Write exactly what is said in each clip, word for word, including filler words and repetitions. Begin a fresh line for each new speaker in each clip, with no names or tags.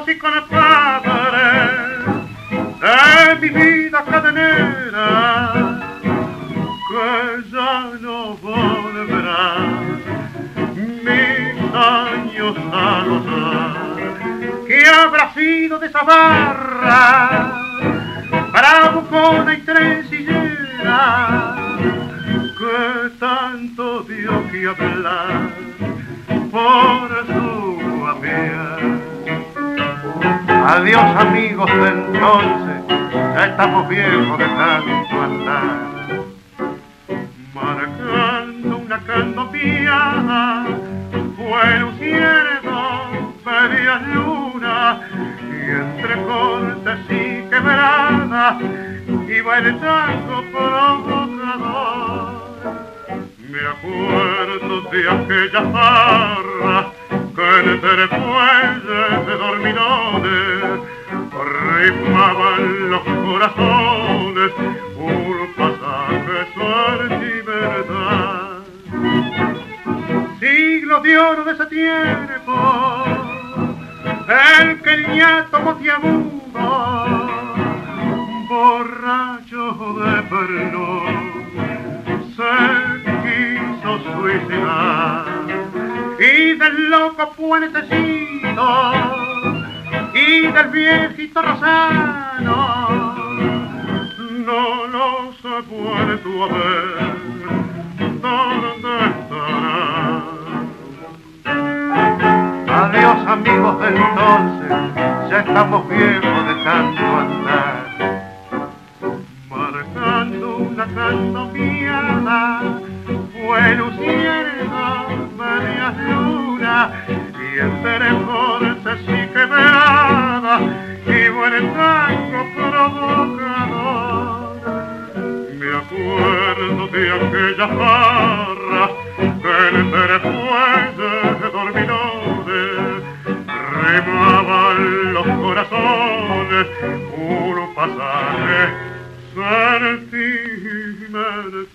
viejos y con padres de mi vida cadenera, que ya no volverán mis años a gozar. ¿Qué habrá sido de esa barra, bravucona y trencillera, que tanto dio que hablar por su amiga? Adiós amigos de entonces, ya estamos viejos de tanto andar, marcando una candomía, fue luciendo media luna, y entre cortes y quebradas iba el tango provocador. Me acuerdo de aquella farra que entre fuelles de dormilones rimaban los corazones, un pasaje suerte y verdad. Siglo de oro de ese tiempo, el que el ñato motiagudo, borracho de perdón, se quiso suicidar, y del loco puentecito y del viejito Rosano no los he vuelto a ver. ¿Dónde estarán? Adiós amigos de entonces, ya estamos viejos de tanto andar, marcando una candomía, fue luciendo media luna, y entre cortes y quebradas iba el tango provocador. Me acuerdo de aquella farra que entre fuelles de dormilones remaban los corazones, un pasaje sentimental.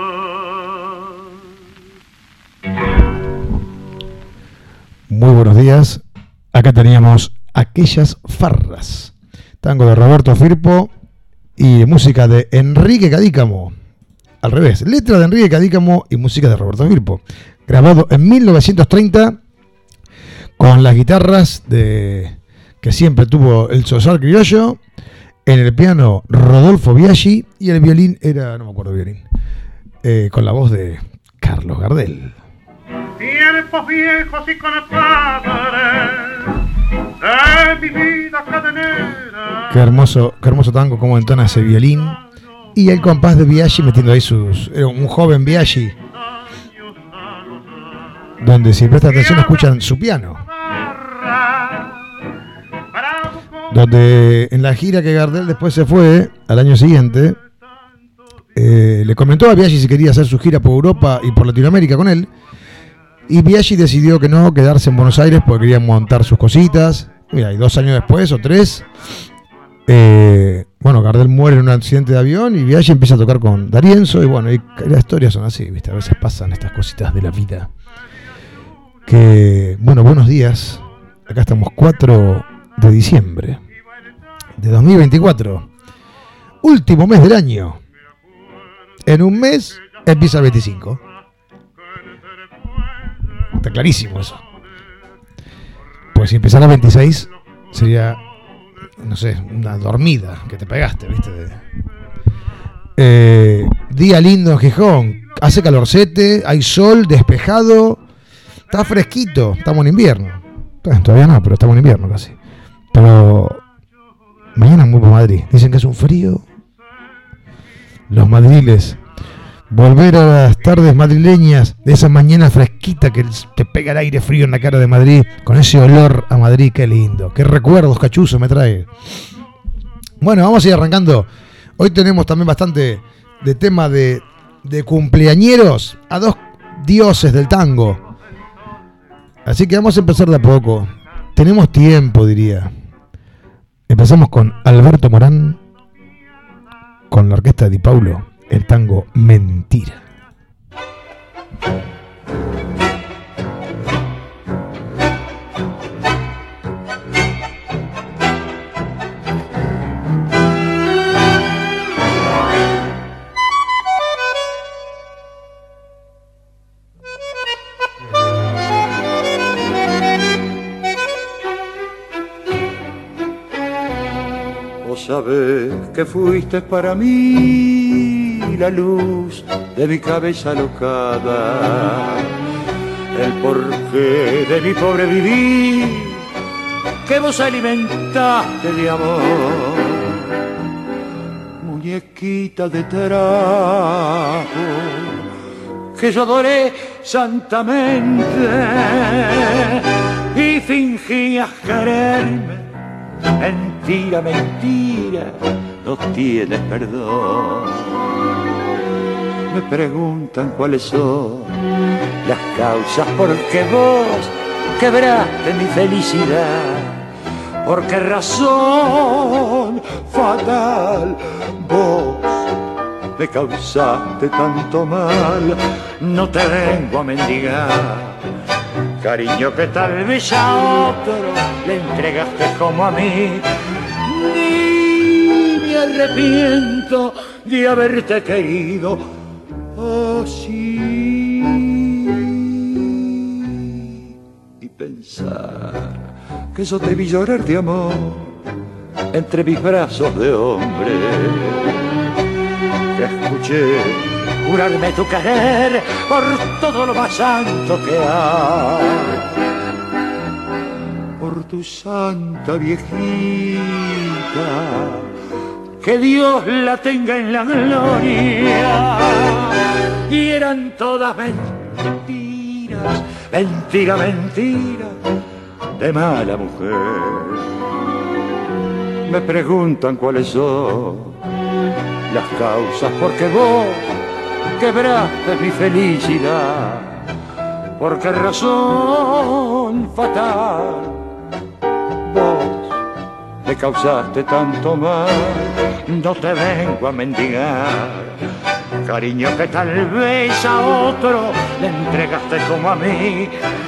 Muy buenos días. Acá teníamos Aquellas farras, tango de Roberto Firpo y música de Enrique Cadícamo. Al revés, letra de Enrique Cadícamo y música de Roberto Firpo. Grabado en mil novecientos treinta con las guitarras de que siempre tuvo el Sosar Criollo, en el piano Rodolfo Biaggi y el violín era, no me acuerdo el violín, eh, con la voz de Carlos Gardel.
Tiempos viejos y con padres de mi vida cadenera.
Qué hermoso, qué hermoso tango, cómo entona ese violín. Y el compás de Biaggi metiendo ahí sus... Era un joven Biaggi, donde si prestan atención escuchan su piano. Donde en la gira que Gardel después se fue, al año siguiente, eh, le comentó a Biaggi si quería hacer su gira por Europa y por Latinoamérica con él. Y Biaggi decidió que no, quedarse en Buenos Aires porque quería montar sus cositas. Mira, y dos años después, o tres, eh, bueno, Gardel muere en un accidente de avión y Biaggi empieza a tocar con D'Arienzo. Y bueno, y las historias son así, ¿viste? A veces pasan estas cositas de la vida. Que, bueno, buenos días. Acá estamos cuatro de diciembre de dos mil veinticuatro. Último mes del año. En un mes empieza el veinticinco. Está clarísimo eso. Pues si empezara el veintiséis sería, no sé, una dormida que te pegaste, ¿viste? Eh, día lindo en Gijón. Hace calorcete, hay sol, despejado. Está fresquito. Estamos en invierno. Todavía no, pero estamos en invierno casi. Pero mañana muy por Madrid. Dicen que es un frío. Los madriles. Volver a las tardes madrileñas, de esa mañana fresquita que te pega el aire frío en la cara de Madrid, con ese olor a Madrid, qué lindo, qué recuerdos cachuzo me trae. Bueno, vamos a ir arrancando. Hoy tenemos también bastante de tema de, de cumpleañeros a dos dioses del tango. Así que vamos a empezar de a poco. Tenemos tiempo, diría. Empezamos con Alberto Morán, con la orquesta de Di Paulo. El tango Mentira.
sabes que fuiste para mí la luz de mi cabeza alocada, el porqué de mi pobre vivir, que vos alimentaste de amor. Muñequita de trapo que yo adoré santamente y fingías quererme. Mentira, mentira, no tienes perdón. Me preguntan cuáles son las causas por qué vos quebraste mi felicidad. ¿Por qué razón fatal vos me causaste tanto mal? No te vengo a mendigar cariño que tal vez a otro le entregaste como a mí. Ni me arrepiento de haberte querido así. Y pensar que yo te vi llorar de amor entre mis brazos de hombre, que escuché jurarme tu querer por todo lo más santo que hay, por tu santa viejita, que Dios la tenga en la gloria. Y eran todas mentiras, mentira, mentira de mala mujer. Me preguntan cuáles son las causas por qué vos quebraste mi felicidad. ¿Por qué razón fatal vos me causaste tanto mal? No te vengo a mendigar cariño que tal vez a otro le entregaste como a mí.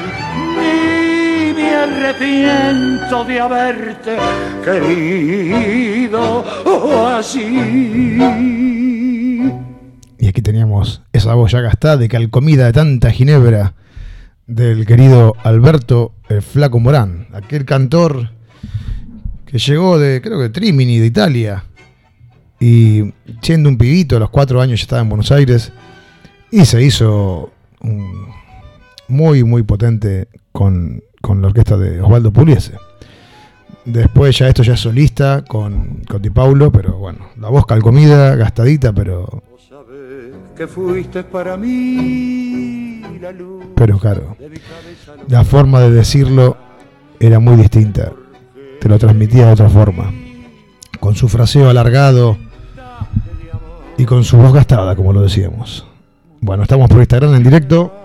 Ni me arrepiento de haberte querido así.
Y aquí teníamos esa voz ya gastada de calcomida de tanta ginebra del querido Alberto el Flaco Morán, aquel cantor que llegó de, creo que de Trímini, de Italia, y siendo un pibito, a los cuatro años ya estaba en Buenos Aires y se hizo un, muy muy potente con, con la orquesta de Osvaldo Pugliese. Después ya esto ya es solista con, con Di Paulo, pero bueno, la voz calcomida, gastadita, pero
que fuiste para mí la luz.
Pero claro, la forma de decirlo era muy distinta. Te lo transmitía de otra forma, con su fraseo alargado y con su voz gastada, como lo decíamos. Bueno, estamos por Instagram en directo.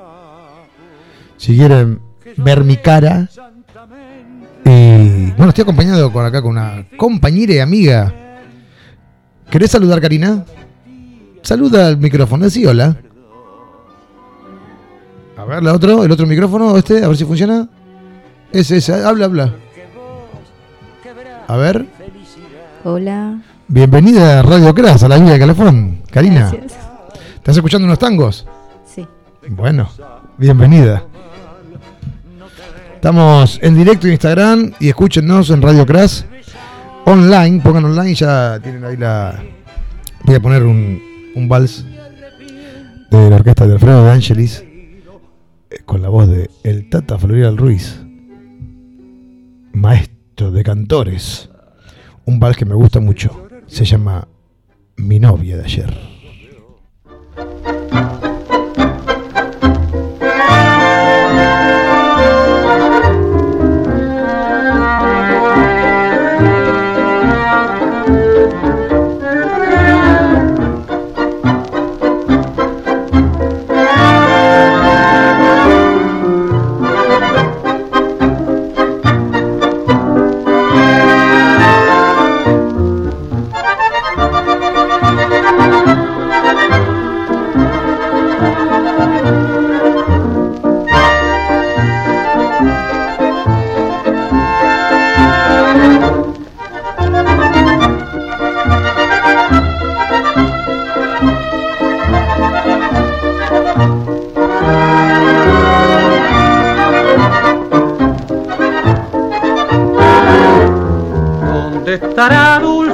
Si quieren ver mi cara. Y bueno, estoy acompañado con acá con una compañera y amiga. ¿Querés saludar, Karina? Saluda al micrófono, decí hola. A ver, la otro, el otro micrófono, este, a ver si funciona. Ese, ese, habla, habla. A ver.
Hola.
Bienvenida a Radio Cras, a la Villa de Calefón, Karina.
Gracias.
¿Estás escuchando unos tangos?
Sí.
Bueno, bienvenida. Estamos en directo en Instagram y escúchenos en Radio Cras online, pongan online y ya tienen ahí la... Voy a poner un, un vals de la orquesta de Alfredo de Angelis eh, con la voz de el Tata Florial Ruiz, maestro de cantores. Un vals que me gusta mucho, se llama Mi novia de ayer.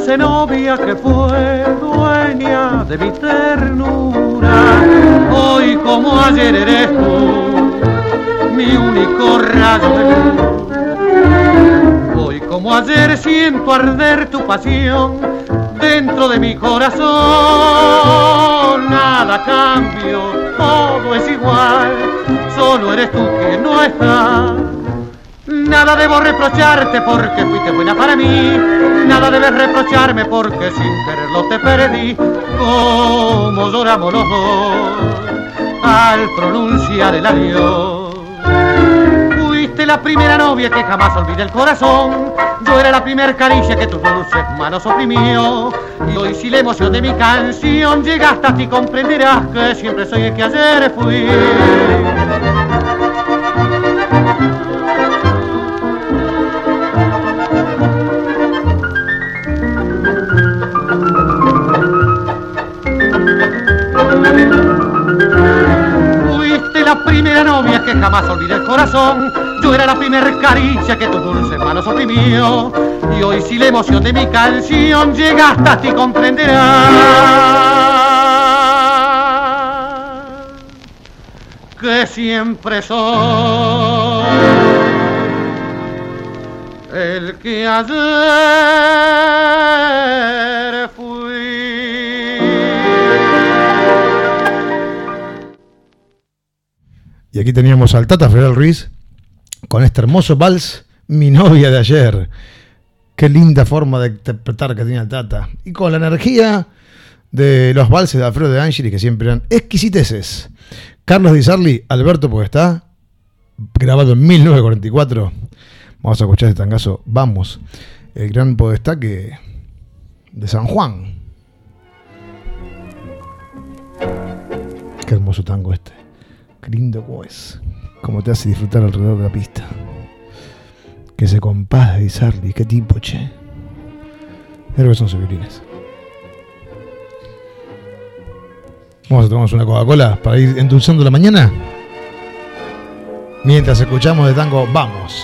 dulce novia que fue dueña de mi ternura, hoy como ayer eres tú, mi único rayo de luz. Hoy como ayer siento arder tu pasión dentro de mi corazón. Nada cambio, todo es igual, solo eres tú que no estás. Nada debo reprocharte porque fuiste buena para mí, nada debes reprocharme porque sin quererlo te perdí. Como lloramos los dos al pronunciar el adiós. Fuiste la primera novia que jamás olvidé el corazón, yo era la primer caricia que tus dulces manos oprimió. Y hoy si la emoción de mi canción llega hasta ti, comprenderás que siempre soy el que ayer fui. Fuiste la primera novia que jamás olvidé el corazón, yo era la primer caricia que tus dulces manos oprimió. Y hoy si la emoción de mi canción llega hasta ti, comprenderás que siempre soy el que ayer fui.
Y aquí teníamos al Tata Federal Ruiz con este hermoso vals, Mi novia de ayer. Qué linda forma de interpretar que tenía el Tata. Y con la energía de los valses de Alfredo de Angeli, que siempre eran exquisiteces. Carlos Di Sarli, Alberto Podestá, grabado en mil novecientos cuarenta y cuatro. Vamos a escuchar este tangazo, Vamos. El gran Podestá que de San Juan. Qué hermoso tango este. Qué lindo como es. Cómo te hace disfrutar alrededor de la pista. Que se compás de Di Sarli. Qué tipo, che. Creo que son sus violines. Vamos a tomarnos una Coca-Cola para ir endulzando la mañana. Mientras escuchamos de tango, Vamos.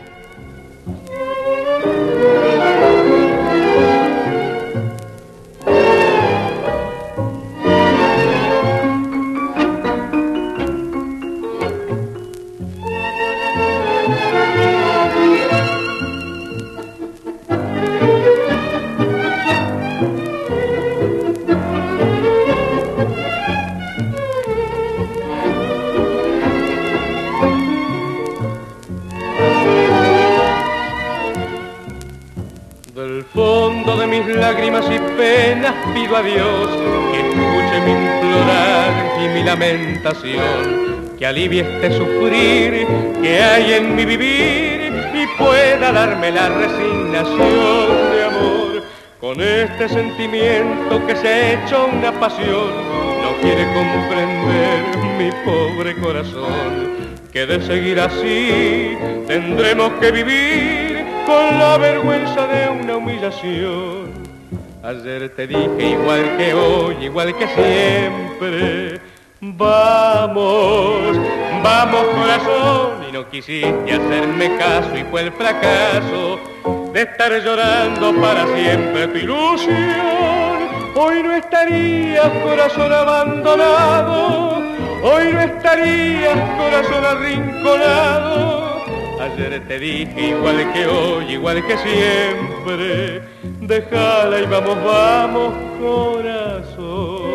Lágrimas y penas pido a Dios que escuche mi implorar y mi lamentación, que alivie este sufrir que hay en mi vivir y pueda darme la resignación de amor. Con este sentimiento que se ha hecho una pasión, no quiere comprender mi pobre corazón, que de seguir así tendremos que vivir con la vergüenza de una humillación. Ayer te dije igual que hoy, igual que siempre, vamos, vamos corazón, y no quisiste hacerme caso y fue el fracaso de estar llorando para siempre tu ilusión. Hoy no estarías corazón abandonado, hoy no estarías corazón arrinconado. Ayer te dije igual que hoy, igual que siempre, déjala y vamos, vamos, corazón.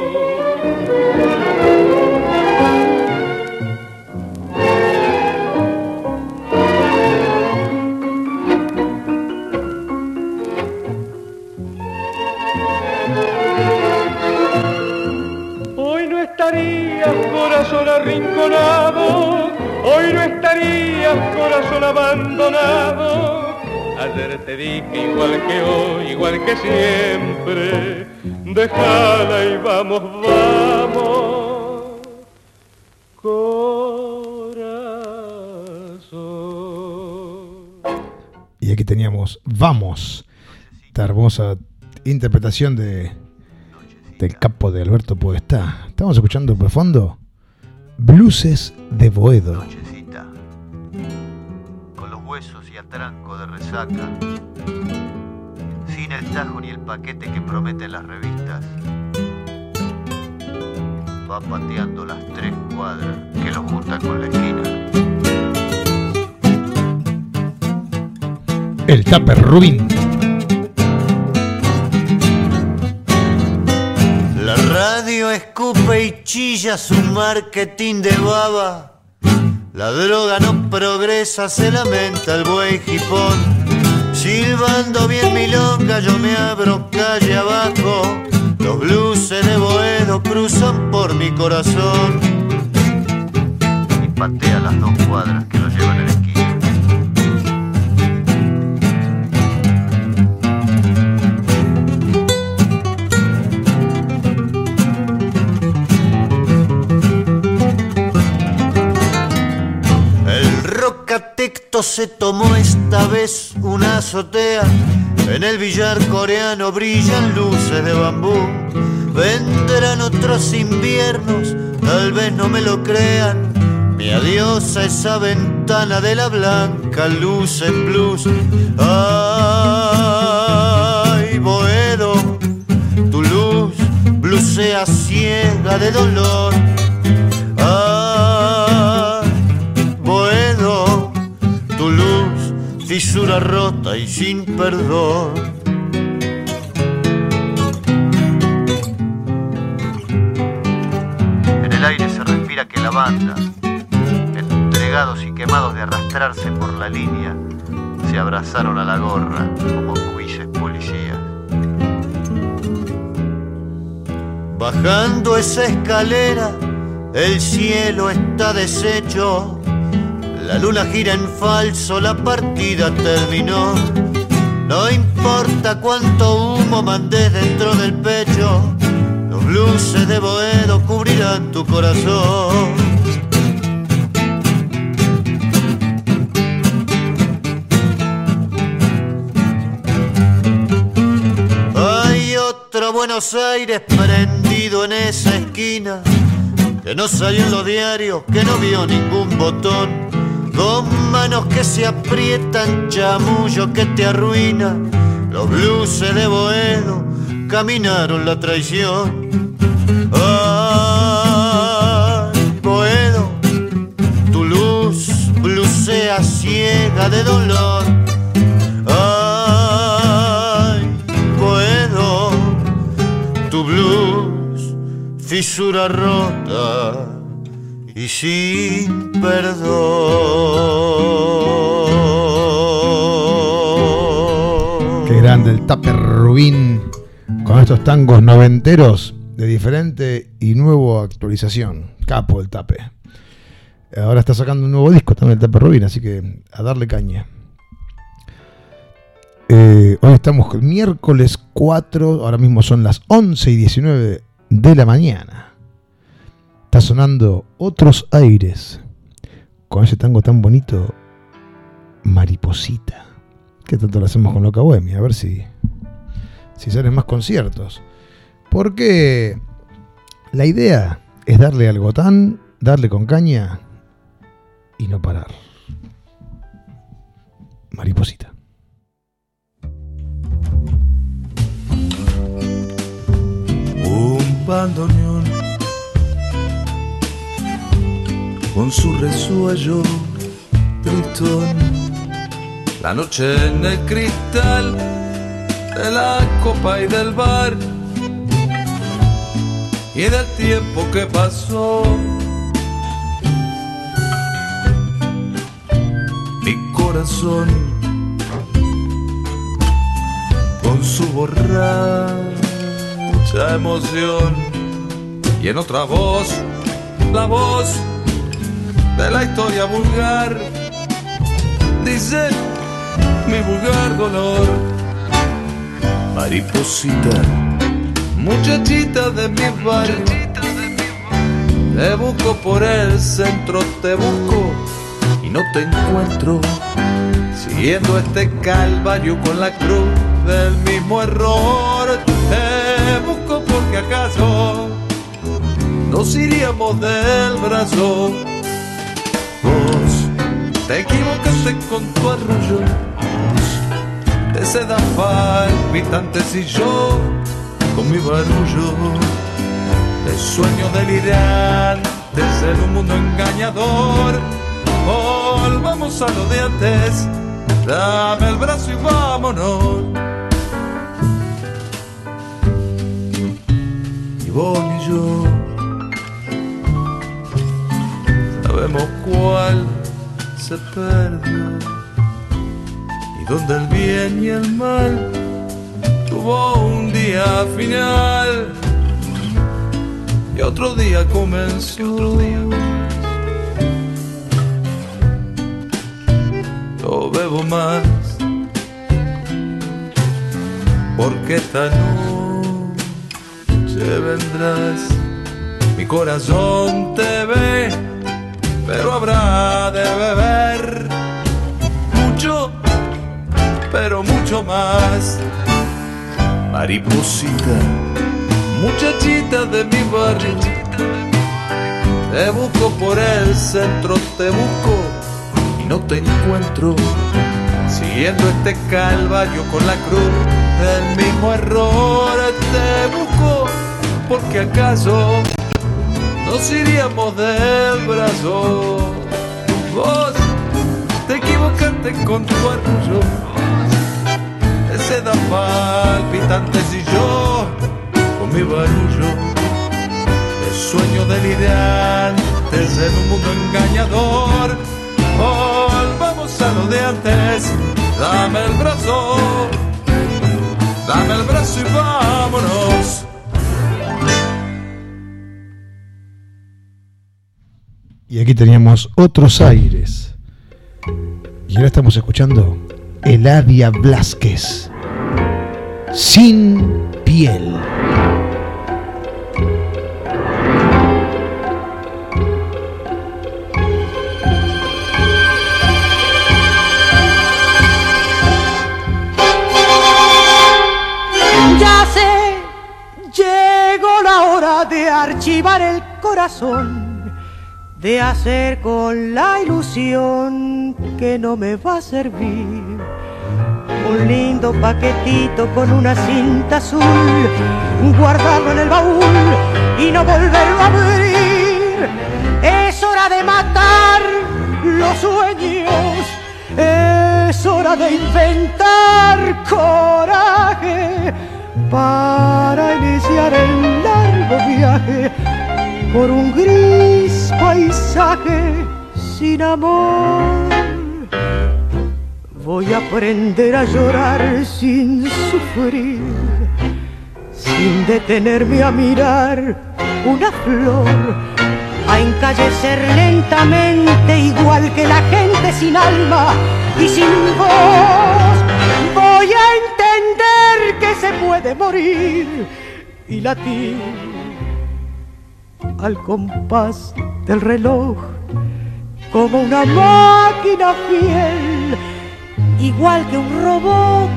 Hoy no estarías corazón arrinconado, hoy no estarías corazón abandonado. Ayer te dije igual que hoy, igual que siempre, déjala y vamos, vamos, corazón.
Y aquí teníamos Vamos, esta hermosa interpretación de del capo de Alberto Podestá. Estamos escuchando por fondo Blues de Boedo.
Nochecita, con los huesos y atranco de resaca, sin el tajo ni el paquete que prometen las revistas. Va pateando las tres cuadras que lo juntan con la esquina.
El Tupper Rubín.
La radio escupe y chilla su marketing de baba. La droga no progresa, se lamenta el buey jipón. Silbando bien milonga, yo me abro calle abajo. Los blues de Boedo cruzan por mi corazón. Y patea las dos cuadras que lo llevan a la esquina. El rocatecto se tomó esta vez una azotea. En el billar coreano brillan luces de bambú. Vendrán otros inviernos, tal vez no me lo crean. Mi adiós a esa ventana de la blanca luz en blues. Ay, Boedo, tu luz blusea ciega de dolor. Ay, Boedo, tu luz fisura rota y sin perdón. En el aire se respira que la banda, entregados y quemados de arrastrarse por la línea, se abrazaron a la gorra como jueces policías. Bajando esa escalera, el cielo está deshecho. La luna gira en falso, la partida terminó. No importa cuánto humo mandes dentro del pecho, los blues de Boedo cubrirán tu corazón. Hay otro Buenos Aires prendido en esa esquina, que no salió en los diarios, que no vio ningún botón. Con manos que se aprietan, chamullo que te arruina. Los blues de Boedo caminaron la traición. Ay, Boedo, tu luz blusea ciega de dolor. Ay, Boedo, tu blues fisura rota y sin perdón.
Qué grande el Tupper Rubín con estos tangos noventeros de diferente y nuevo actualización. Capo el Tape. Ahora está sacando un nuevo disco también el Tupper Rubín, así que a darle caña. Eh, hoy estamos el miércoles cuatro, ahora mismo son las once y diecinueve de la mañana. Está sonando Otros Aires con ese tango tan bonito, Mariposita. ¿Qué tanto lo hacemos con Loca Bohemia? A ver si, si salen más conciertos. Porque la idea es darle al gotán, darle con caña y no parar. Mariposita.
Un bandoneón con su resuello tristón, la noche en el cristal de la copa y del bar y del tiempo que pasó. Mi corazón con su borracha emoción y en otra voz, la voz de la historia vulgar, dice mi vulgar dolor. Mariposita, muchachita de mi barrio, te busco por el centro, te busco y no te encuentro, siguiendo este calvario con la cruz del mismo error. Te busco porque acaso nos iríamos del brazo. Vos te equivocaste con tu arroyo, vos de seda palpitantes y yo con mi barullo de sueños delirantes en un mundo engañador. Volvamos a lo de antes, dame el brazo y vámonos. Y vos y yo sabemos cuál se perdió y donde el bien y el mal tuvo un día final y otro día comenzó. No bebo más porque esta noche vendrás. Mi corazón te ve, pero habrá de beber mucho, pero mucho más. Mariposita, muchachita de mi barrio, te busco por el centro, te busco y no te encuentro. Siguiendo este calvario con la cruz del mismo error, te busco porque acaso nos iríamos del brazo. Vos te equivocaste con tu arrullo de seda palpitantes y yo con mi barullo de sueños delirantes en un mundo engañador. Volvamos a lo de antes, dame el brazo, dame el brazo y vámonos.
Y aquí teníamos Otros Aires. Y ahora estamos escuchando Eladia Blasquez, Sin Piel.
Ya sé, llegó la hora de archivar el corazón, de hacer con la ilusión que no me va a servir un lindo paquetito con una cinta azul, guardarlo en el baúl y no volverlo a abrir. Es hora de matar los sueños, es hora de inventar coraje para iniciar el largo viaje por un gris paisaje sin amor. Voy a aprender a llorar sin sufrir, sin detenerme a mirar una flor, a encallecer lentamente igual que la gente sin alma y sin voz. Voy a entender que se puede morir y latir al compás del reloj como una máquina fiel, igual que un robot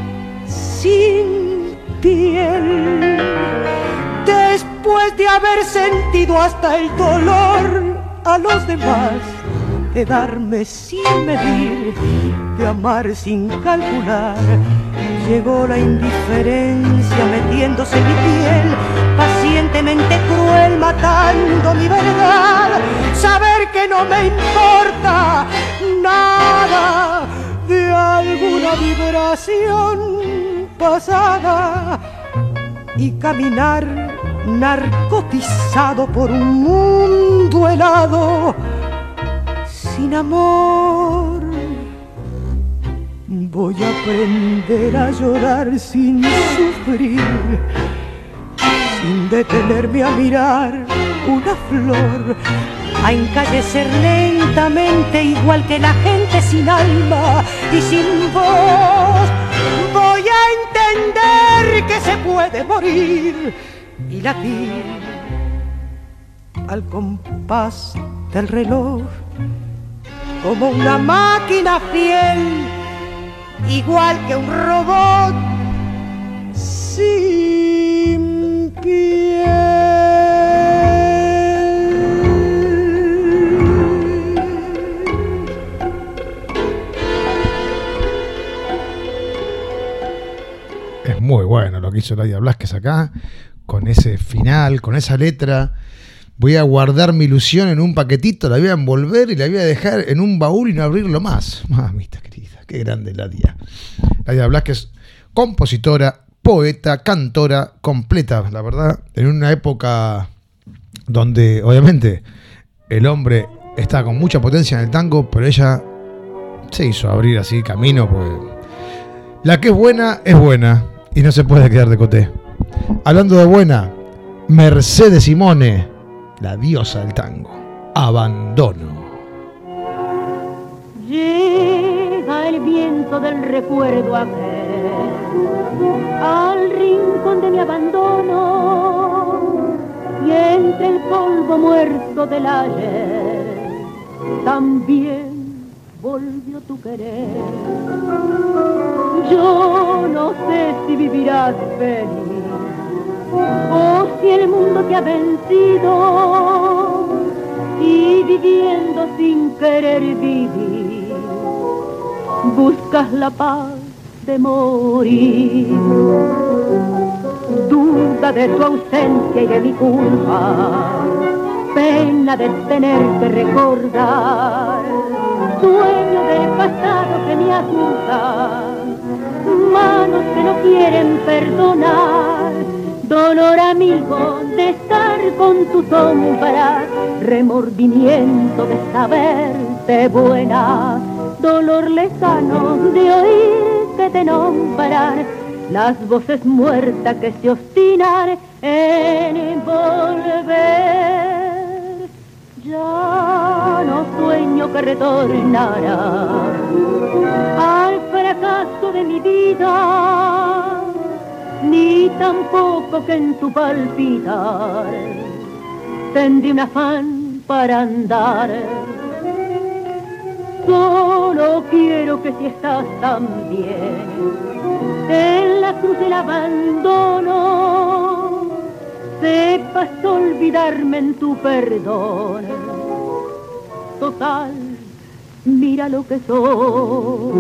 sin piel. Después de haber sentido hasta el dolor a los demás, de darme sin medir, de amar sin calcular, llegó la indiferencia metiéndose en mi piel, pacientemente cruel, matando mi verdad. Saber que no me importa nada de alguna vibración pasada y caminar narcotizado por un mundo helado sin amor. Voy a aprender a llorar sin sufrir, sin detenerme a mirar una flor, a encallecer lentamente igual que la gente sin alma y sin voz. Voy a entender que se puede morir y latir al compás del reloj como una máquina fiel, igual que un robot sin piel.
lo que hizo Ladia Blasquez acá, con ese final, con esa letra. Voy a guardar mi ilusión en un paquetito, la voy a envolver y la voy a dejar en un baúl y no abrirlo más. Mamita querida, qué grande Ladia. Ladia Blasquez, compositora, poeta, cantora, completa, la verdad, en una época donde obviamente el hombre está con mucha potencia en el tango, pero ella se hizo abrir así camino, porque la que es buena es buena y no se puede quedar de coté. Hablando de buena, Mercedes Simone, la diosa del tango, Abandono.
Llega el viento del recuerdo a ver al rincón de mi abandono, y entre el polvo muerto del ayer también volvió tu querer. Yo no sé si vivirás feliz o si el mundo te ha vencido, y viviendo sin querer vivir buscas la paz de morir. Duda de tu ausencia y de mi culpa, pena de tener que recordar, sueño del pasado que me acusa, manos que no quieren perdonar, dolor amigo de estar con tu sombra, remordimiento de saberte buena, dolor lejano de oír que te nombran las voces muertas que se obstinan en volver. Ya no sueño que retornará al fracaso de mi vida, ni tampoco que en tu palpitar tendré un afán para andar. Solo quiero que si estás tan bien en la cruz del abandono, sepas olvidarme en tu perdón. Total, mira lo que soy.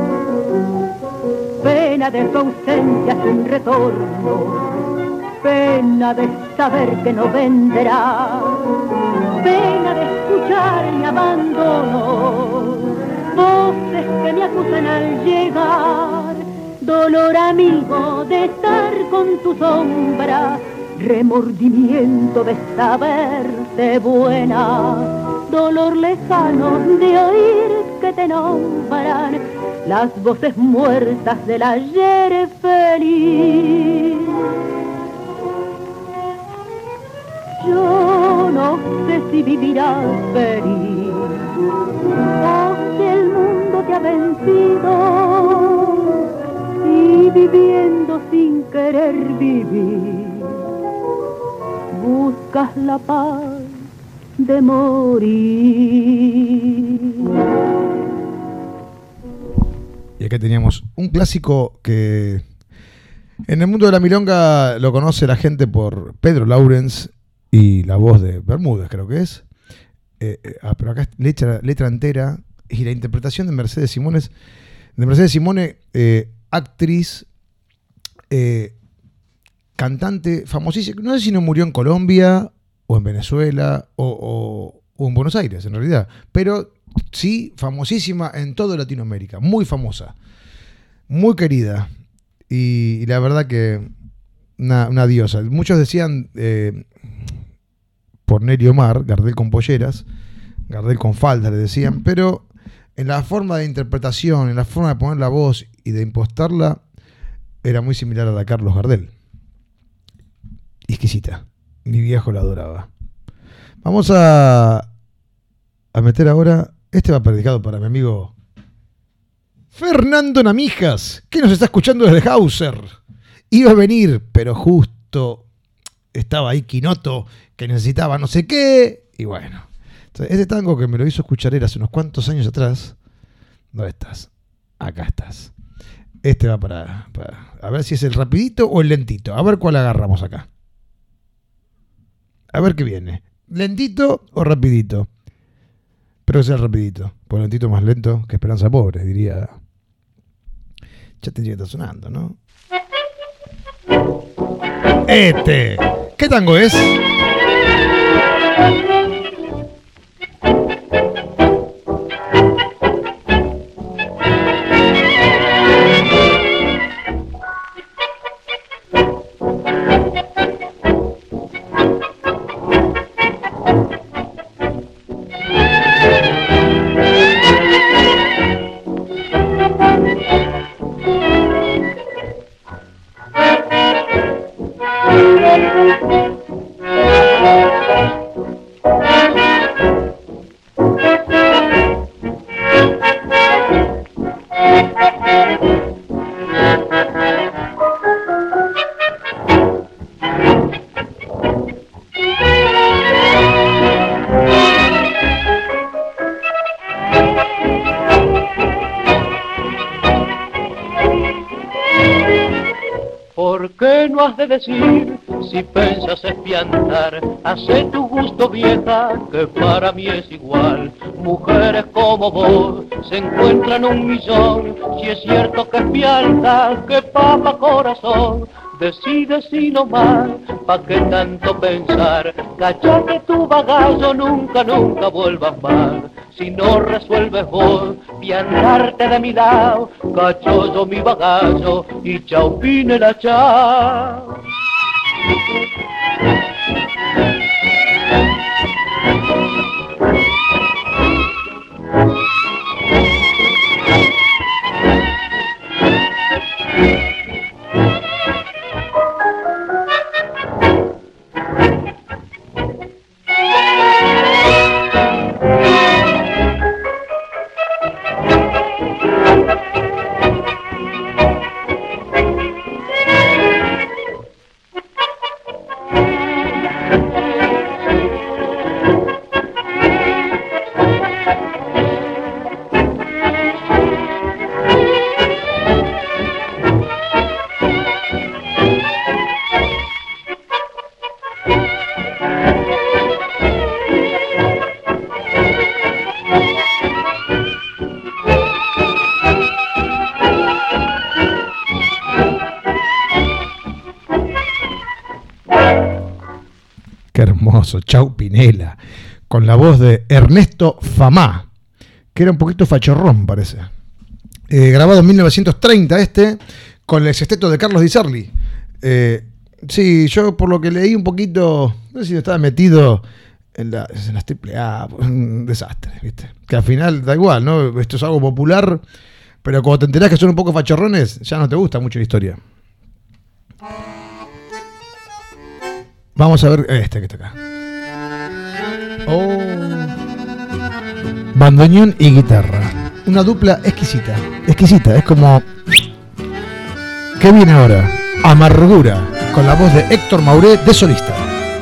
Pena de tu ausencia sin retorno, pena de saber que no vendrá, pena de escuchar mi abandono, voces que me acusan al llegar, dolor amigo de estar con tu sombra, remordimiento de saberte buena, dolor lejano de oír que te nombran las voces muertas del ayer feliz. Yo no sé si vivirás feliz o si el mundo te ha vencido, y viviendo sin querer vivir buscas la paz de morir.
Y acá teníamos un clásico que en el mundo de la milonga lo conoce la gente por Pedro Laurens y la voz de Bermúdez, creo que es. Eh, eh, ah, pero acá es letra, letra entera y la interpretación de Mercedes Simone, de Mercedes Simone, eh, actriz, eh, cantante famosísima. No sé si no murió en Colombia o en Venezuela o, o, o en Buenos Aires, en realidad, pero sí famosísima en toda Latinoamérica, muy famosa, muy querida, y, y la verdad que una, una diosa. Muchos decían eh, por Nelly Omar, Gardel con polleras, Gardel con falda, le decían, pero en la forma de interpretación, en la forma de poner la voz y de impostarla, era muy similar a la de Carlos Gardel. Exquisita. Mi viejo la adoraba. Vamos a, a meter ahora, este va predicado para mi amigo Fernando Namijas, que nos está escuchando desde Hauser. Iba a venir, pero justo estaba ahí Quinoto, que necesitaba no sé qué, y bueno. Entonces, este tango que me lo hizo escuchar él hace unos cuantos años atrás. ¿Dónde estás? Acá estás. Este va para, para... A ver si es el rapidito o el lentito. A ver cuál agarramos acá. A ver qué viene. ¿Lentito o rapidito? Espero que sea rapidito. Por lentito más lento que Esperanza Pobre, diría. Ya tendría que estar sonando, ¿no? Este. ¿Qué tango es?
De decir, si pensas espiantar, hace tu gusto vieja, que para mí es igual. Mujeres como vos se encuentran un millón, si es cierto que espianta, que papa corazón. Decide si no más, pa' qué tanto pensar, cachate tu bagallo, nunca, nunca vuelvas más. Si no resuelves vos, piantarte de mi lado, cacho yo mi bagallo y chau pine la chao.
Chau Pinela, con la voz de Ernesto Famá, que era un poquito fachorrón, parece. Eh, grabado en mil novecientos treinta este, con el sexteto de Carlos Di Sarli. Eh, sí, yo por lo que leí un poquito, no sé si estaba metido en, la, en las triple A, un desastre, ¿viste? Que al final da igual, ¿no? Esto es algo popular, pero cuando te enterás que son un poco fachorrones, ya no te gusta mucho la historia. Vamos a ver este que está acá. Oh. Bandoneón y guitarra. Una dupla exquisita. Exquisita, es como... ¿Qué viene ahora? Amargura, con la voz de Héctor Mauré de solista.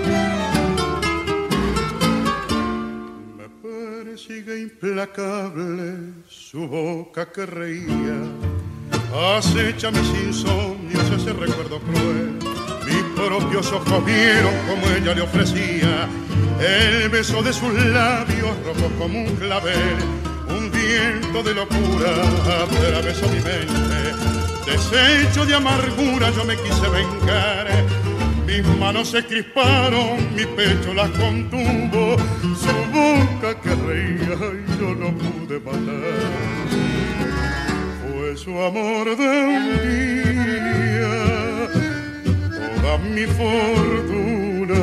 Me persigue implacable su boca que reía. Acecha mis insomnios ese recuerdo cruel. Mis propios ojos vieron como ella le ofrecía el beso de sus labios rojos como un clavel. Un viento de locura atravesó mi mente. Deshecho de amargura yo me quise vengar. Mis manos se crisparon, mi pecho las contuvo. Su boca que reía y yo no pude matar. Fue su amor de un día, toda mi fortuna,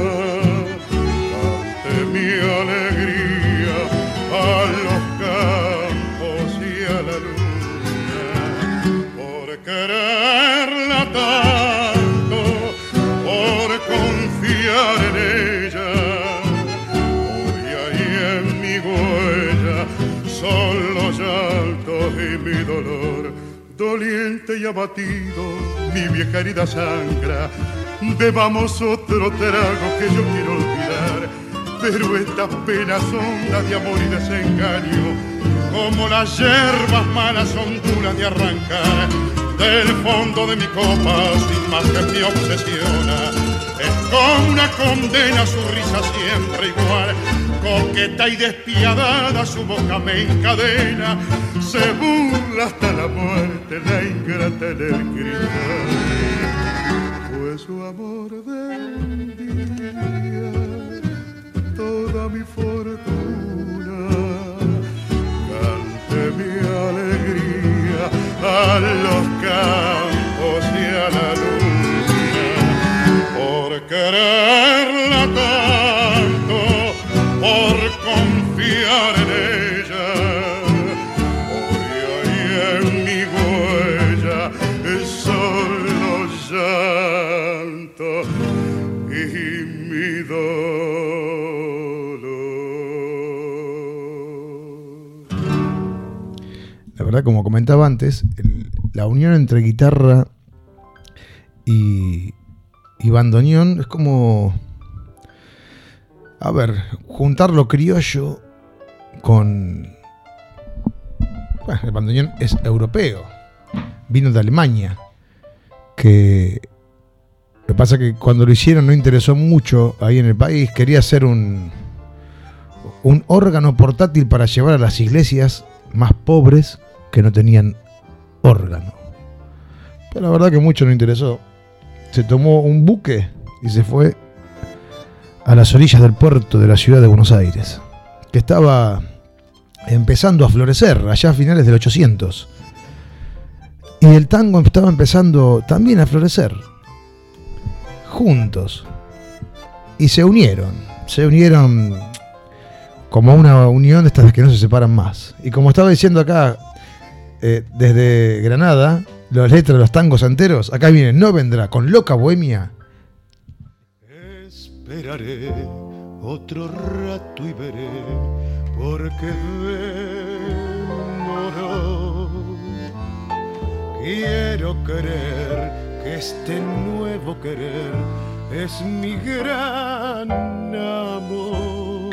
ante mi alegría, a los campos y a la luna, por quererla tanto, por confiar en ella. Hoy ahí en mi huella son los llantos y mi dolor. Doliente y abatido, mi vieja herida sangra. Bebamos otro trago que yo quiero olvidar. Pero estas penas hondas de amor y desengaño, como las hierbas malas son duras de arrancar. Del fondo de mi copa, sin más que me obsesiona, es como una condena su risa siempre igual. Coqueta y despiadada su boca me encadena. Se burla hasta la muerte la ingrata en el cristal. Fue de su amor vendía toda mi fortuna. Cante mi alegría a los campos y a la luna, por quererla tanto, por confiar en ella. Hoy hay en mi huella solo llanto y mi dolor.
La verdad, como comentaba antes, el, la unión entre guitarra y, y bandoneón es como, a ver, juntar lo criollo con... Bueno, el bandoneón es europeo, vino de Alemania, que lo que pasa es que cuando lo hicieron no interesó mucho ahí en el país. Quería hacer un, un órgano portátil para llevar a las iglesias más pobres que no tenían órgano. Pero la verdad que mucho no interesó. Se tomó un buque y se fue a las orillas del puerto de la ciudad de Buenos Aires, que estaba empezando a florecer allá a finales del ochocientos. Y el tango estaba empezando también a florecer. Juntos. Y se unieron. Se unieron como una unión de estas que no se separan más. Y como estaba diciendo acá, eh, desde Granada, las letras de los tangos enteros, acá viene No Vendrá, con Loca Bohemia.
Esperaré otro rato y veré, porque demoró. Quiero creer que este nuevo querer es mi gran amor.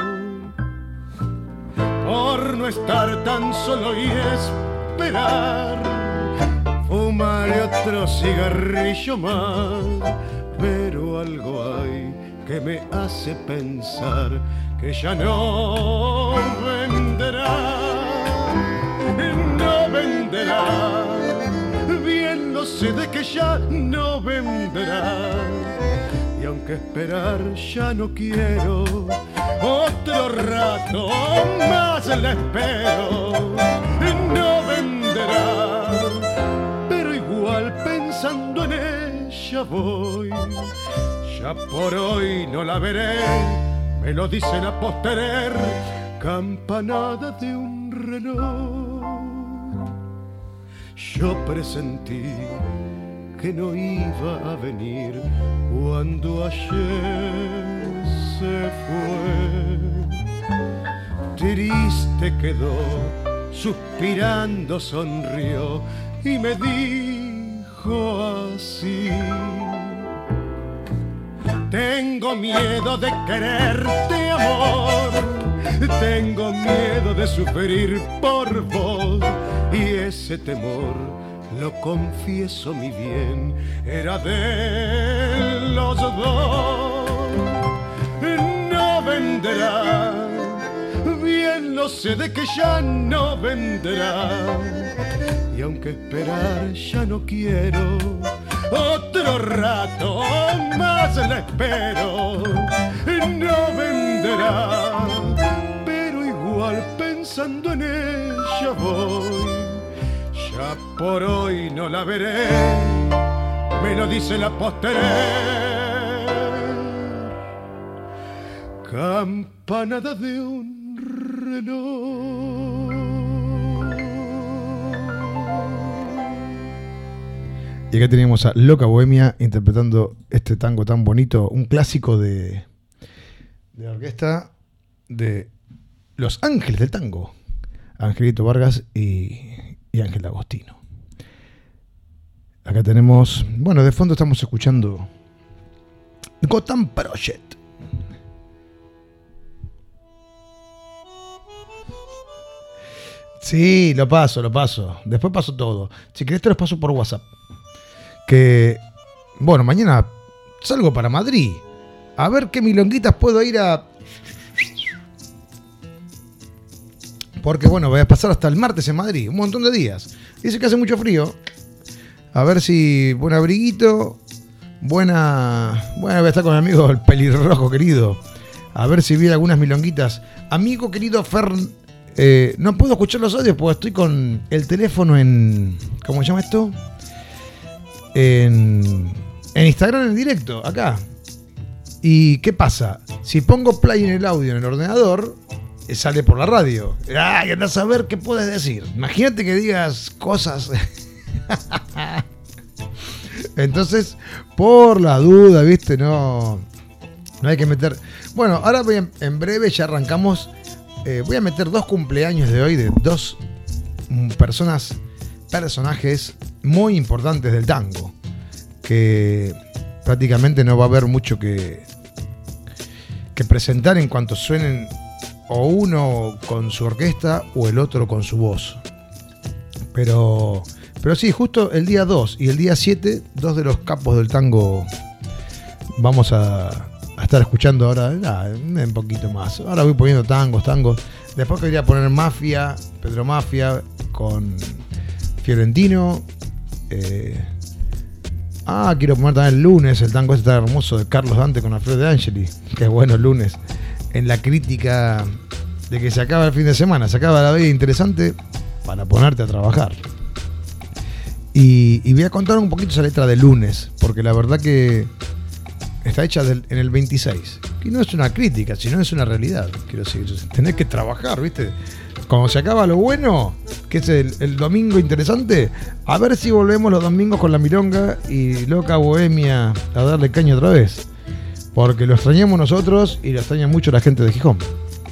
Por no estar tan solo y esperar, fumaré otro cigarrillo más, pero algo hay que me hace pensar que ya no vendrá, no vendrá. Bien lo sé de que ya no vendrá, y aunque esperar ya no quiero, otro rato más la espero. No vendrá, pero igual pensando en ella voy. Ya por hoy no la veré, me lo dice la posterer, campanada de un reloj. Yo presentí que no iba a venir cuando ayer se fue. Triste quedó, suspirando sonrió y me dijo así: tengo miedo de quererte, amor, tengo miedo de sufrir por vos, y ese temor, lo confieso mi bien, era de los dos. No vendrá, bien lo sé de que ya no vendrá, y aunque esperar ya no quiero, otro rato más la espero. No vendrá, pero igual pensando en ella voy. Ya por hoy no la veré, me lo dice la posterer, campanada de un reloj.
Y acá teníamos a Loca Bohemia interpretando este tango tan bonito, un clásico de, de la orquesta de Los Ángeles del Tango, Angelito Vargas y, y Ángel Agostino. Acá tenemos, bueno, de fondo estamos escuchando Gotham Project. Sí, lo paso, lo paso. Después paso todo. Si querés te los paso por WhatsApp. Que, bueno, mañana salgo para Madrid a ver qué milonguitas puedo ir a... Porque, bueno, voy a pasar hasta el martes en Madrid, un montón de días. Dice que hace mucho frío. A ver si buen abriguito, Buena. Bueno, voy a estar con mi amigo el pelirrojo querido. A ver si vi algunas milonguitas. Amigo querido Fer. Eh, no puedo escuchar los audios porque estoy con el teléfono en. ¿Cómo se llama esto? En. En Instagram en directo, acá. ¿Y qué pasa? Si pongo play en el audio en el ordenador, sale por la radio. Ay, andás a ver qué puedes decir. Imagínate que digas cosas. Entonces, por la duda, ¿viste? No, no hay que meter. Bueno, ahora voy a, en breve ya arrancamos. Eh, voy a meter dos cumpleaños de hoy de dos personas, personajes muy importantes del tango. Que prácticamente no va a haber mucho que, que presentar en cuanto suenen o uno con su orquesta o el otro con su voz. Pero, pero sí, justo el día dos y el día siete, dos de los capos del tango vamos a, a estar escuchando ahora, nah, un poquito más. Ahora voy poniendo tangos, tangos. Después quería poner Mafia, Pedro Mafia con Fiorentino. Eh, Ah, quiero poner también el lunes, el tango este está hermoso de Carlos Dante con Alfredo de Angeli. Qué bueno el lunes. En la crítica de que se acaba el fin de semana, se acaba la vida interesante para ponerte a trabajar. Y, y voy a contar un poquito esa letra de lunes, porque la verdad que está hecha del, en el veintiséis. Y no es una crítica, sino es una realidad. Quiero decir, tenés que trabajar, ¿viste? Cuando se acaba lo bueno, que es el, el domingo interesante, a ver si volvemos los domingos con la milonga y loca bohemia a darle caña otra vez. Porque lo extrañamos nosotros y lo extraña mucho la gente de Gijón.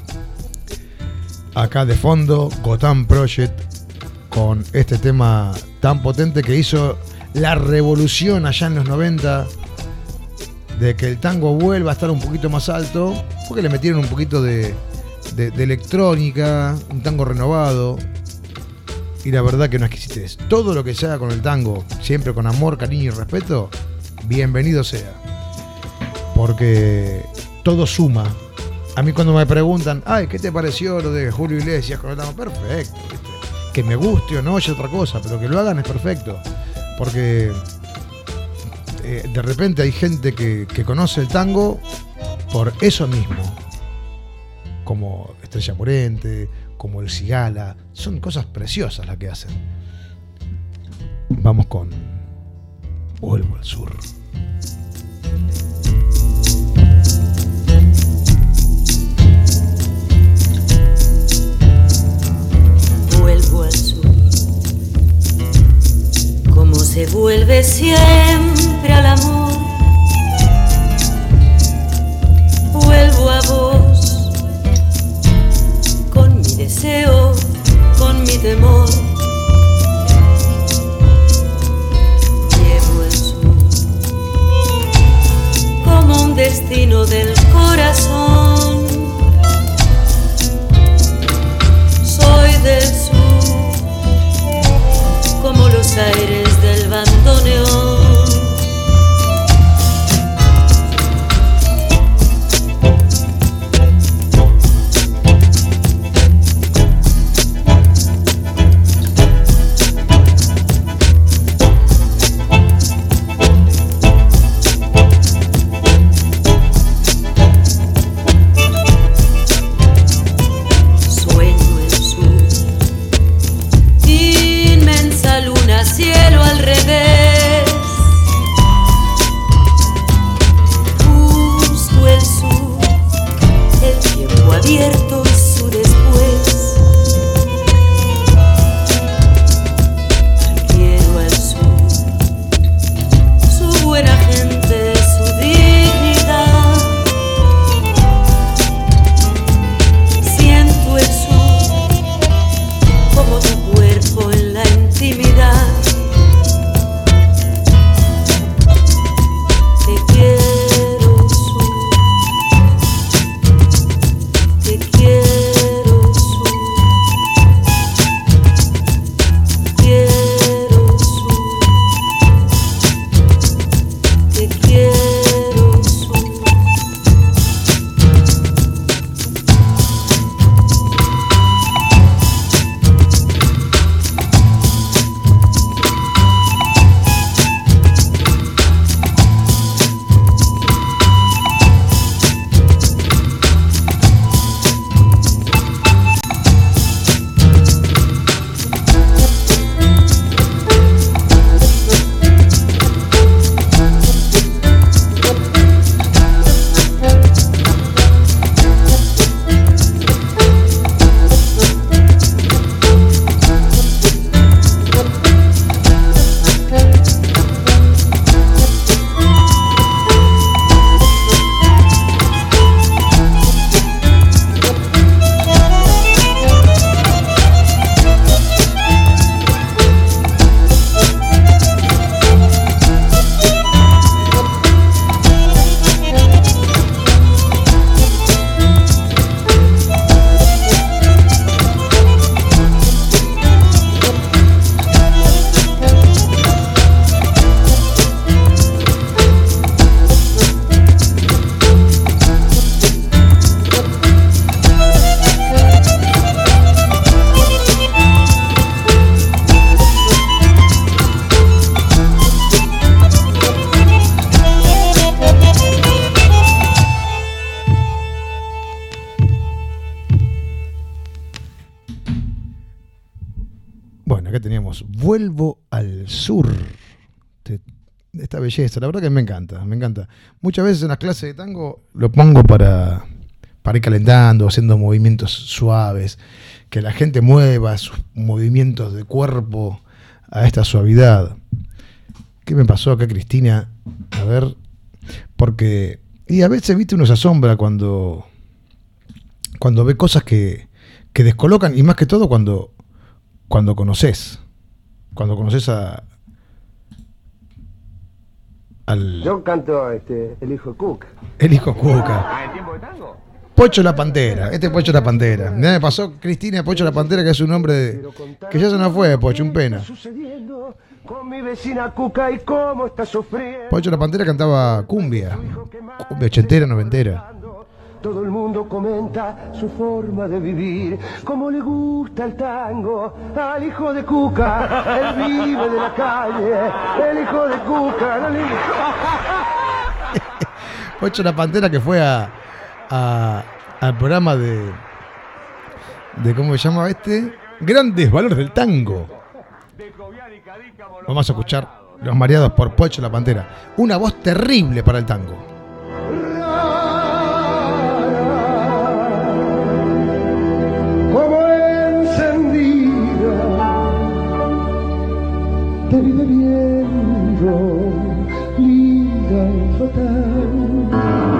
Acá de fondo, Gotham Project, con este tema tan potente que hizo la revolución allá en los noventa, de que el tango vuelva a estar un poquito más alto, porque le metieron un poquito de... De, de electrónica, un tango renovado. Y la verdad que una exquisitez. Todo lo que se haga con el tango, siempre con amor, cariño y respeto, bienvenido sea. Porque todo suma. A mí cuando me preguntan, ay, ¿qué te pareció lo de Julio Iglesias con el tango? Perfecto, ¿viste? Que me guste o no es otra cosa, pero que lo hagan es perfecto. Porque eh, de repente hay gente que, que conoce el tango por eso mismo. Como Estrella Morente, como el Cigala. Son cosas preciosas las que hacen. Vamos con Vuelvo al Sur.
Vuelvo al sur, como se vuelve siempre al amor. Vuelvo a vos, con mi deseo, con mi temor. Llevo el sur
teníamos Vuelvo al Sur. Te, esta belleza, la verdad que me encanta, me encanta. Muchas veces en las clases de tango lo pongo para, para ir calentando, haciendo movimientos suaves, que la gente mueva sus movimientos de cuerpo a esta suavidad. ¿Qué me pasó acá, Cristina? A ver, porque... Y a veces, viste, uno se asombra cuando, cuando ve cosas que, que descolocan, y más que todo cuando, cuando conoces. Cuando conoces a... Al...
Yo canto este, El Hijo Cuca.
El Hijo Cuca.
¿Ah, en tiempo de tango?
Pocho la Pantera, este es Pocho la Pantera. Mira, me pasó Cristina Pocho la Pantera, que es un nombre de, que ya se nos fue, Pocho, un pena.
Con mi vecina Cuca y cómo está sufriendo.
Pocho la Pantera cantaba cumbia, cumbia ochentera, noventera.
Todo el mundo comenta su forma de vivir, cómo le gusta el tango al hijo de Cuca. Él vive de la calle, el hijo de Cuca. No le...
Pocho la Pantera, que fue a, a al programa de de cómo se llama este, Grandes Valores del Tango. Vamos a escuchar Los Mareados por Pocho la Pantera. Una voz terrible para el tango.
Como encendida, te vi bebiendo, linda y fatal.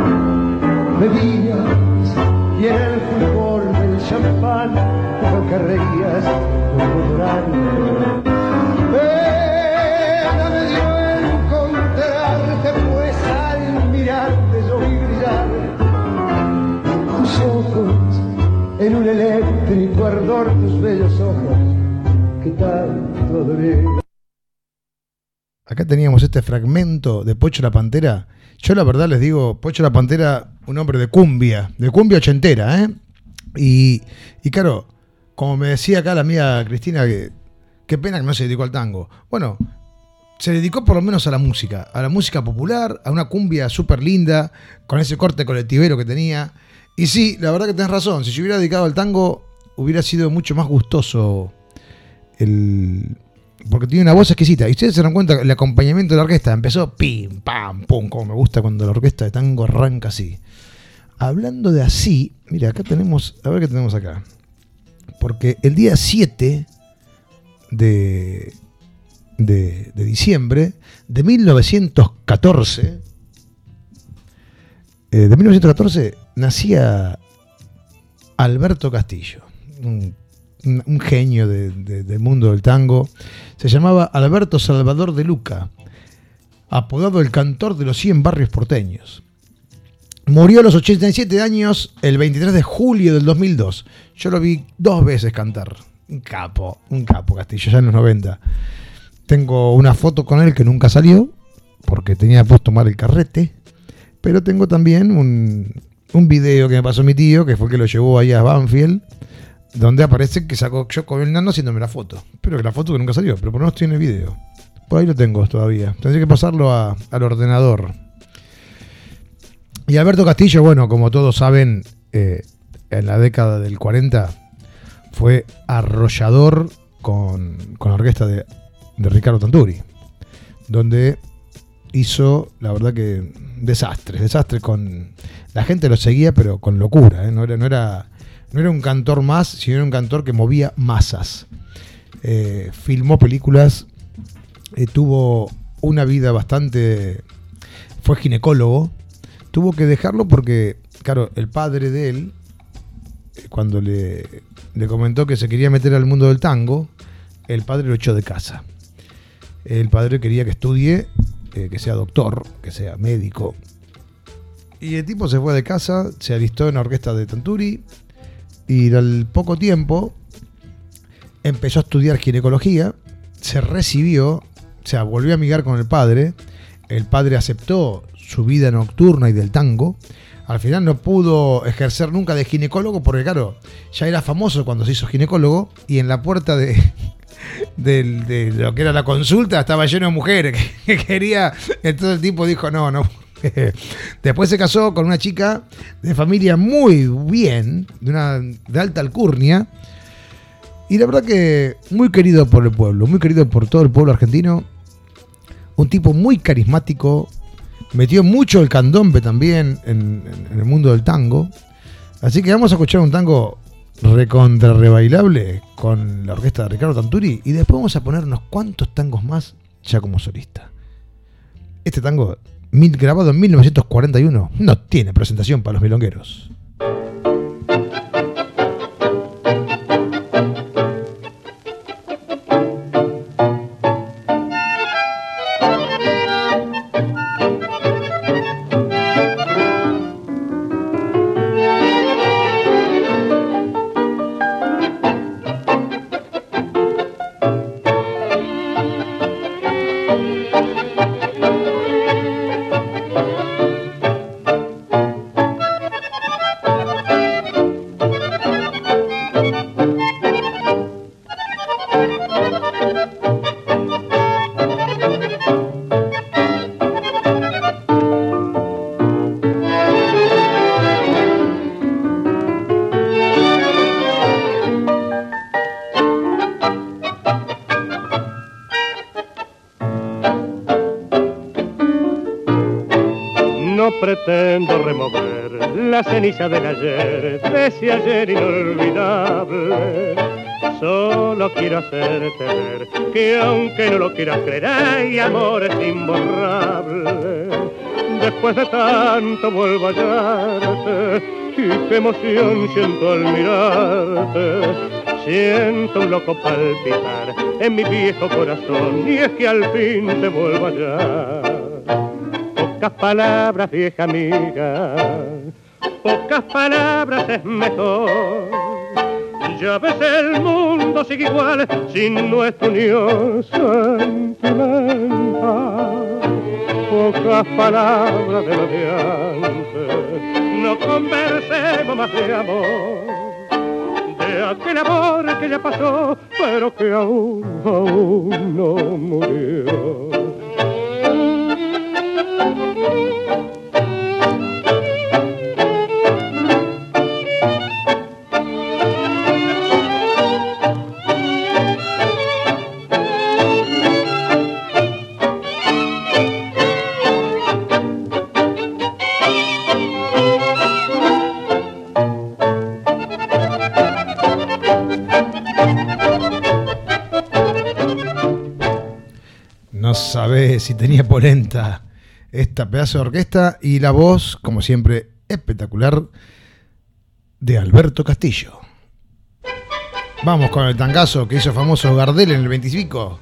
Bebías y en el fulgor del champán no carrerías, no puedo llorar. Pena me dio encontrarte, pues al mirarte yo vi brillar tus ojos en un eléctrico ardor, tus bellos ojos que tanto adoré.
Acá teníamos este fragmento de Pocho la Pantera. Yo la verdad les digo, Pocho la Pantera, un hombre de cumbia, de cumbia ochentera, ¿eh? Y, y claro, como me decía acá la amiga Cristina, que qué pena que no se dedicó al tango. Bueno, se dedicó por lo menos a la música, a la música popular, a una cumbia súper linda, con ese corte colectivero que tenía. Y sí, la verdad que tenés razón, si se hubiera dedicado al tango, hubiera sido mucho más gustoso el... Porque tiene una voz exquisita. Y ustedes se dan cuenta que el acompañamiento de la orquesta empezó pim, pam, pum, como me gusta cuando la orquesta de tango arranca así. Hablando de así, mira, acá tenemos, a ver qué tenemos acá. Porque el día siete de, de, de diciembre de mil novecientos catorce, eh, de mil novecientos catorce nacía Alberto Castillo, un Un, un genio de, de, del mundo del tango. Se llamaba Alberto Salvador de Luca, apodado el cantor de los cien barrios porteños. Murió a los ochenta y siete años el veintitrés de julio del dos mil dos. Yo lo vi dos veces cantar. Un capo, un capo Castillo, ya en los noventa. Tengo una foto con él que nunca salió, porque tenía puesto mal el carrete. Pero tengo también un, un video que me pasó mi tío, que fue el que lo llevó ahí a Banfield, donde aparece que sacó yo con el nano haciéndome la foto. Pero que la foto que nunca salió, pero por lo menos tiene el video. Por ahí lo tengo todavía. Tendría que pasarlo a, al ordenador. Y Alberto Castillo, bueno, como todos saben, eh, en la década del cuarenta fue arrollador con, con la orquesta de, de Ricardo Tanturi, donde hizo, la verdad que, desastres, desastres con... La gente lo seguía, pero con locura, ¿eh? No era... No era No era un cantor más, sino era un cantor que movía masas. Eh, filmó películas, eh, tuvo una vida bastante... Fue ginecólogo. Tuvo que dejarlo porque, claro, el padre de él, cuando le, le comentó que se quería meter al mundo del tango, el padre lo echó de casa. El padre quería que estudie, eh, que sea doctor, que sea médico. Y el tipo se fue de casa, se alistó en la orquesta de Tanturi. Y al poco tiempo empezó a estudiar ginecología, se recibió, o sea, volvió a amigar con el padre. El padre aceptó su vida nocturna y del tango. Al final no pudo ejercer nunca de ginecólogo porque, claro, ya era famoso cuando se hizo ginecólogo y en la puerta de, de, de lo que era la consulta estaba lleno de mujeres que, que quería. Entonces el tipo dijo, no, no. Después se casó con una chica de familia muy bien, de una de alta alcurnia, Y la verdad que muy querido por el pueblo, muy querido por todo el pueblo argentino. Un tipo muy carismático. Metió mucho el candombe también en, en, en el mundo del tango. Así que vamos a escuchar un tango recontra rebailable con la orquesta de Ricardo Tanturi. Y después vamos a poner unos cuantos tangos más ya como solista. Este tango, grabado en mil novecientos cuarenta y uno, no tiene presentación para los milongueros.
Pretendo remover la ceniza del ayer, de ese ayer inolvidable. Solo quiero hacerte ver que aunque no lo quieras creer, hay amores imborrables. Después de tanto vuelvo a hallarte y qué emoción siento al mirarte. Siento un loco palpitar en mi viejo corazón y es que al fin te vuelvo a hallar. Pocas palabras, vieja amiga, pocas palabras es mejor. Ya ves el mundo sigue igual sin nuestra unión sentimental. Pocas palabras de lo de antes, no conversemos más de amor. De aquel amor que ya pasó, pero que aún, aún no murió.
No sabés si tenía polenta esta pedazo de orquesta y la voz, como siempre, espectacular de Alberto Castillo. Vamos con el tangazo que hizo famoso Gardel en el veinticinco.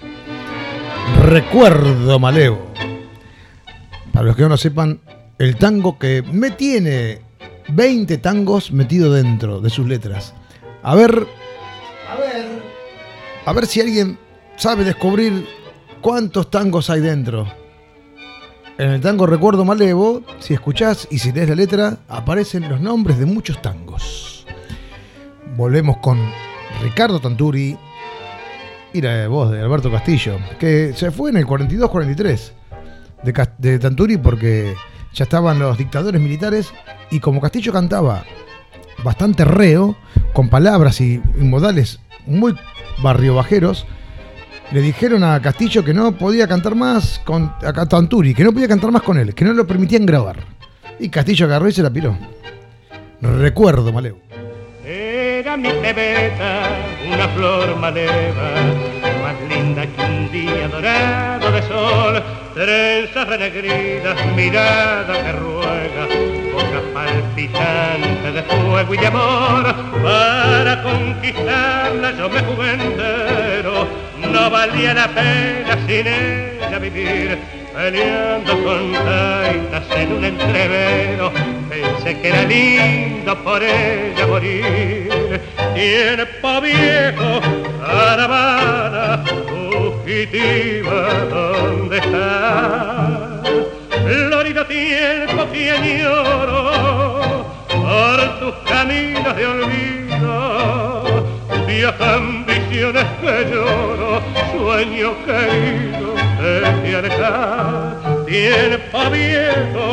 Recuerdo Malevo. Para los que no lo sepan, el tango que me tiene veinte tangos metido dentro de sus letras. A ver, a ver, a ver si alguien sabe descubrir cuántos tangos hay dentro. En el tango Recuerdo Malevo, si escuchás y si lees la letra, aparecen los nombres de muchos tangos. Volvemos con Ricardo Tanturi y la voz de Alberto Castillo, que se fue en el cuarenta y dos cuarenta y tres de, de Tanturi porque ya estaban los dictadores militares y como Castillo cantaba bastante reo, con palabras y, y modales muy barriobajeros, le dijeron a Castillo que no podía cantar más con a Tanturi, que no podía cantar más con él, que no lo permitían grabar. Y Castillo agarró y se la piró. Recuerdo Malevo.
Era mi pebeta, una flor maleva, más linda que un día dorado de sol, trenzas renegridas, mirada que ruega, boca palpitante de fuego y de amor. Para conquistarla yo me jugué entero, no valía la pena sin ella vivir, peleando con taitas en un entrevero. Pensé que era lindo por ella morir. Tiempo viejo, caravana fugitiva, ¿dónde está? Florido tiempo que añoro por tus caminos de olvido. Viajan visiones que lloro, sueño querido de alejar. Tiempo viejo,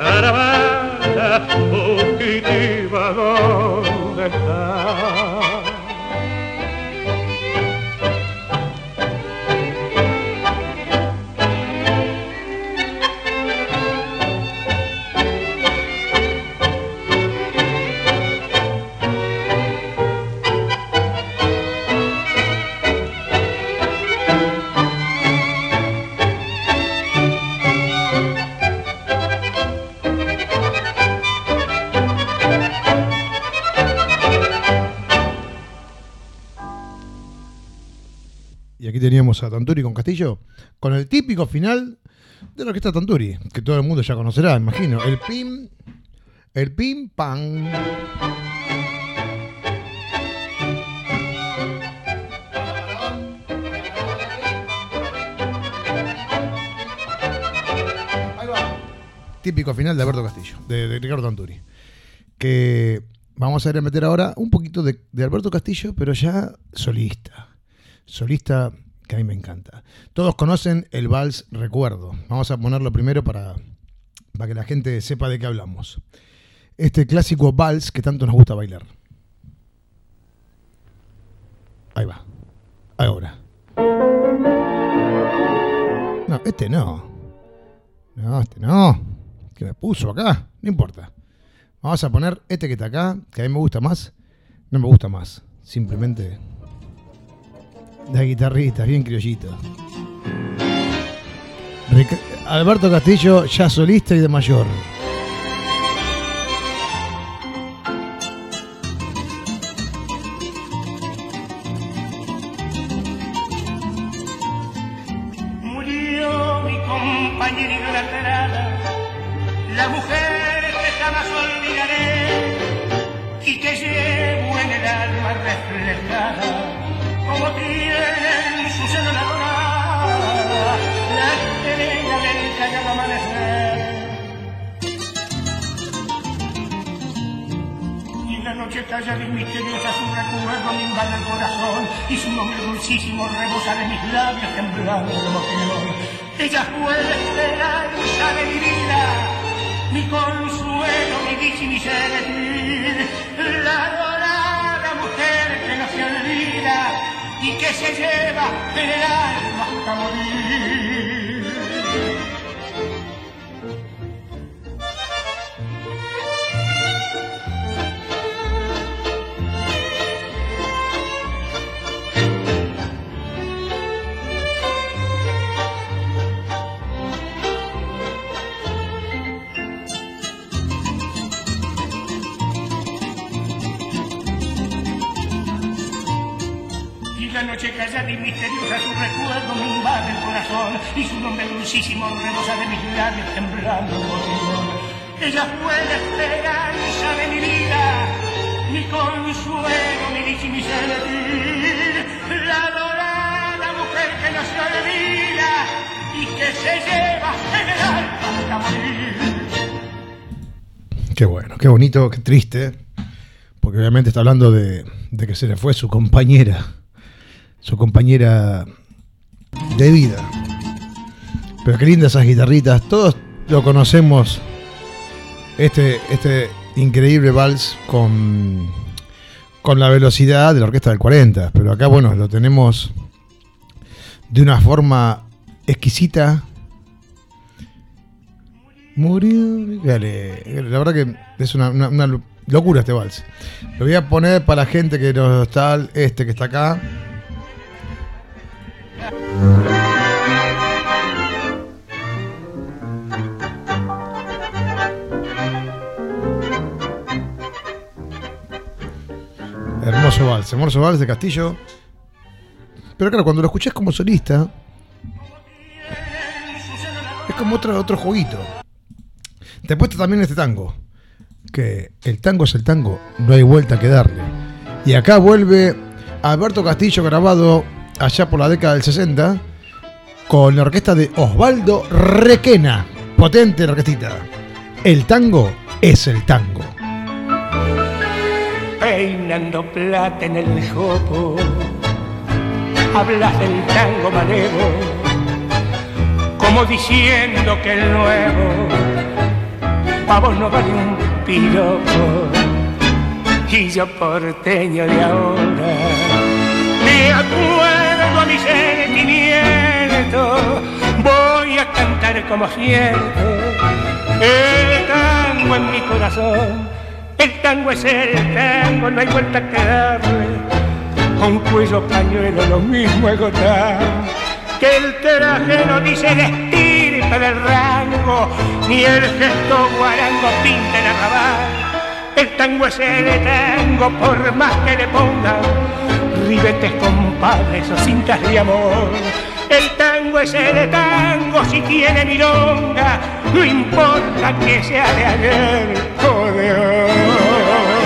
caravana fugitiva, ¿dónde está?
aquí teníamos a Tanturi con Castillo, con el típico final de la orquesta Tanturi, que todo el mundo ya conocerá, imagino. El pim, el pim pam. Típico final de Alberto Castillo, de, de Ricardo Tanturi. Que vamos a ir a meter ahora un poquito de, de Alberto Castillo, pero ya solista. Solista que a mí me encanta. Todos conocen el vals Recuerdo. Vamos a ponerlo primero para, para que la gente sepa de qué hablamos. Este clásico vals que tanto nos gusta bailar. Ahí va. Ahora. No, este no. No, este no. Que me puso acá, no importa. Vamos a poner este que está acá, que a mí me gusta más. No me gusta más, simplemente la guitarrita, bien criollito. Ric- Alberto Castillo, ya solista y de mayor.
Murió mi compañera idolatrada, la mujer que jamás olvidaré y que llevo en el alma reflejada, como tiene en su seno la dorada, la estrella del callado amanecer. Y la noche callada y misteriosa su recuerdo me invade el corazón y su nombre dulcísimo rebosa de mis labios temblando de emoción. Ella fue la esperanza de mi vida, mi consuelo, mi dicha y mi sentir, la dorada mujer que no se olvida y que se lleva en el alma hasta morir. La noche callada y misteriosa su recuerdo me invade el corazón y su nombre dulcísimo rebosa de mis labios temblando de emoción. Ella fue la esperanza de mi vida, mi consuelo, mi dicha y mi sentir, la dorada mujer que no se olvida y que se lleva en el alma hasta morir.
Qué bueno, qué bonito, qué triste, porque obviamente está hablando de, de que se le fue su compañera. Su compañera de vida. Pero qué lindas esas guitarritas. Todos lo conocemos. Este, este increíble vals con, con la velocidad de la orquesta del cuarenta. Pero acá, bueno, lo tenemos de una forma exquisita. Murió. Dale, la verdad que es una, una, una locura este vals. Lo voy a poner para la gente que no está, este que está acá. Hermoso vals, hermoso vals de Castillo. Pero claro, cuando lo escuchás como solista, es como otro, otro jueguito. Después está también este tango, que el tango es el tango, no hay vuelta que darle. Y acá vuelve Alberto Castillo, grabado allá por la década del sesenta, con la orquesta de Osvaldo Requena. Potente la orquestita. El tango es el tango.
Peinando plata en el jopo, hablas del tango malevo, como diciendo que el nuevo pa' vos no vale un piropo. Y yo porteño de ahora me acuerdo a mi sentimiento, voy a cantar como siento el tango en mi corazón. El tango es el tango, no hay vuelta que darle. Con cuello pañuelo lo mismo agotar. Que el traje no dice el estirpe del rango, ni el gesto guarango pinta el arrabal. El tango es el tango, por más que le pongan ribetes, compadres o cintas de amor. El tango es el tango si tiene milonga, no importa que sea de ayer o de hoy.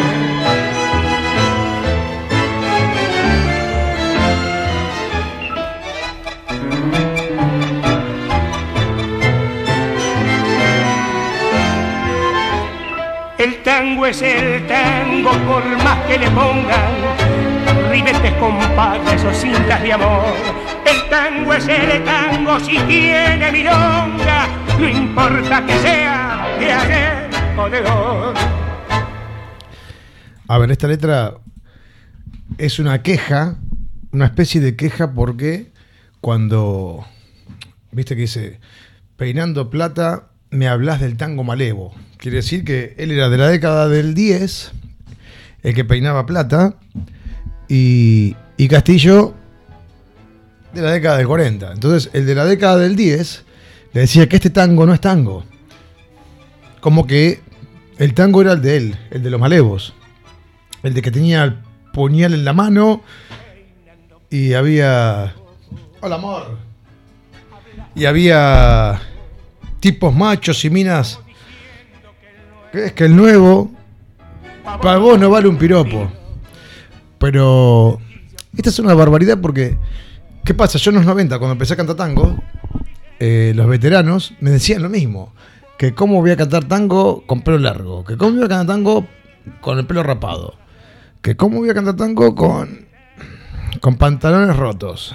El tango es el tango por más que le pongan ribetes, compadres o cintas de amor. El tango es el tango si tiene milonga, no importa que sea de ayer o de hoy.
A ver, esta letra es una queja, una especie de queja, porque cuando, viste que dice, peinando plata, me hablas del tango malevo. Quiere decir que él era de la década del diez, el que peinaba plata, y, y Castillo de la década del cuarenta. Entonces, el de la década del diez le decía que este tango no es tango. Como que el tango era el de él, el de los malevos. El de que tenía el puñal en la mano y había... ¡Hola, amor! Y había tipos machos y minas. ¿Crees que el nuevo para vos no vale un piropo? Pero esta es una barbaridad porque ¿qué pasa? Yo en los noventa, cuando empecé a cantar tango, eh, los veteranos me decían lo mismo, que cómo voy a cantar tango con pelo largo, que cómo voy a cantar tango con el pelo rapado, que cómo voy a cantar tango con con pantalones rotos.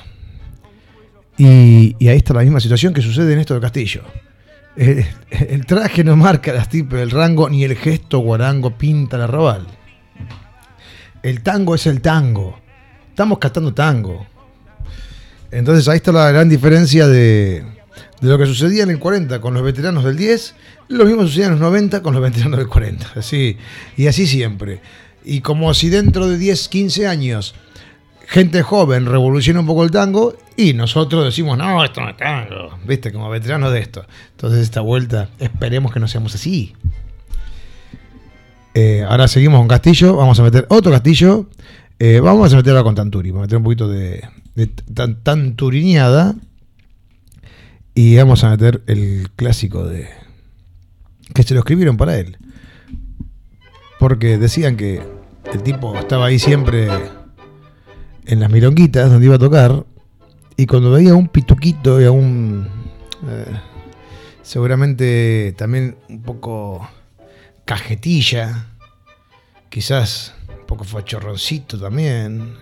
Y, y ahí está la misma situación que sucede en esto de Castillo. El, el traje no marca las tipos del rango, ni el gesto guarango pinta el arrabal. El tango es el tango. Estamos cantando tango. Entonces ahí está la gran diferencia de, de lo que sucedía en el cuarenta con los veteranos del diez. Lo mismo sucedía en los noventa con los veteranos del cuarenta. Así, y así siempre. Y como si dentro de diez, quince años gente joven revoluciona un poco el tango y nosotros decimos, no, esto no es tango, viste, como veteranos de esto. Entonces esta vuelta esperemos que no seamos así. Eh, ahora seguimos con Castillo, vamos a meter otro Castillo, eh, vamos a meter ahora con Tanturi, vamos a meter un poquito de, de tan, tanturiñada y vamos a meter el clásico de que se lo escribieron para él, porque decían que el tipo estaba ahí siempre en las milonguitas donde iba a tocar, y cuando veía un pituquito y a un eh, seguramente también un poco cajetilla, quizás un poco fachorroncito también,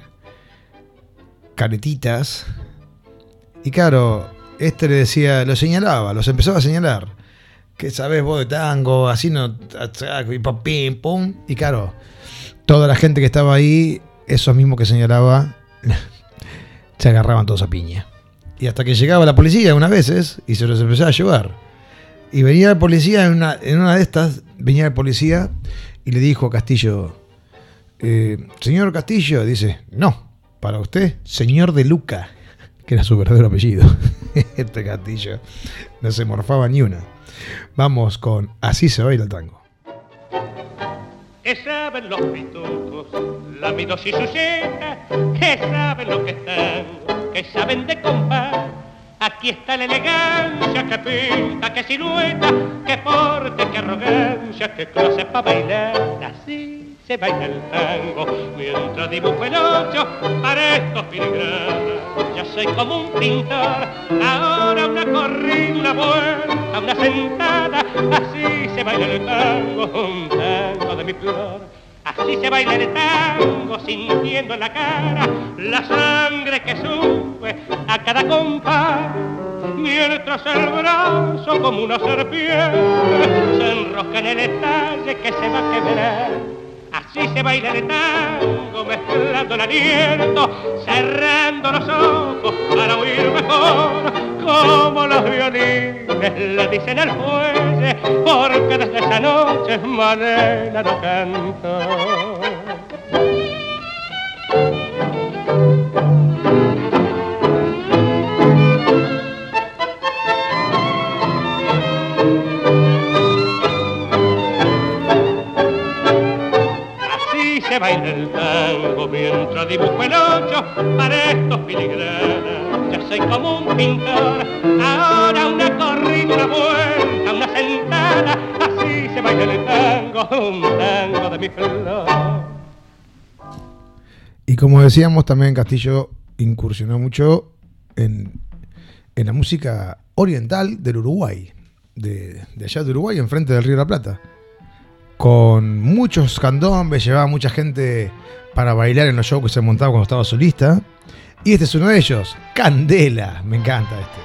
caretitas, y claro, este le decía, lo señalaba, los empezaba a señalar, que sabés vos de tango, así no, y pim, pum, y claro, toda la gente que estaba ahí, esos mismos que señalaba, se agarraban todos a piña. Y hasta que llegaba la policía unas veces y se los empezaba a llevar. Y venía la policía, en una, en una de estas, venía el policía y le dijo a Castillo, eh, señor Castillo, dice, no, para usted, señor de Luca, que era su verdadero apellido. Este Castillo no se morfaba ni una. Vamos con Así se baila el tango.
Que saben los pitucos, la midos y suceta, que saben lo que están, que saben de compás. Aquí está la elegancia que pinta, que silueta, que porte, que arrogancia, que clase pa' bailar. Así se baila el tango, mientras dibujo el ocho para estos filigranas. Ya soy como un pintor, ahora una corrida, una vuelta, una sentada. Así se baila el tango, un tango de mi flor. Así se baila el tango, sintiendo en la cara la sangre que sube a cada compás. Mientras el brazo como una serpiente se enrosca en el estalle que se va a quebrar. Así se baila el tango, mezclando el aliento, cerrando los ojos para oír mejor, como los violines le dicen al fuelle, porque desde esa noche Manela no cantó. se baila el tango mientras dibujo el ocho para estos filigranas. Yo soy como un pintor, ahora una corrida, una vuelta, una sentada, así se baila el tango, un tango de mi flor.
Y como decíamos, también Castillo incursionó mucho en, en la música oriental del Uruguay, de, de allá de Uruguay, enfrente del Río de la Plata. Con muchos candombes, llevaba mucha gente para bailar en los shows que se montaba cuando estaba solista. Y este es uno de ellos, Candela. Me encanta este.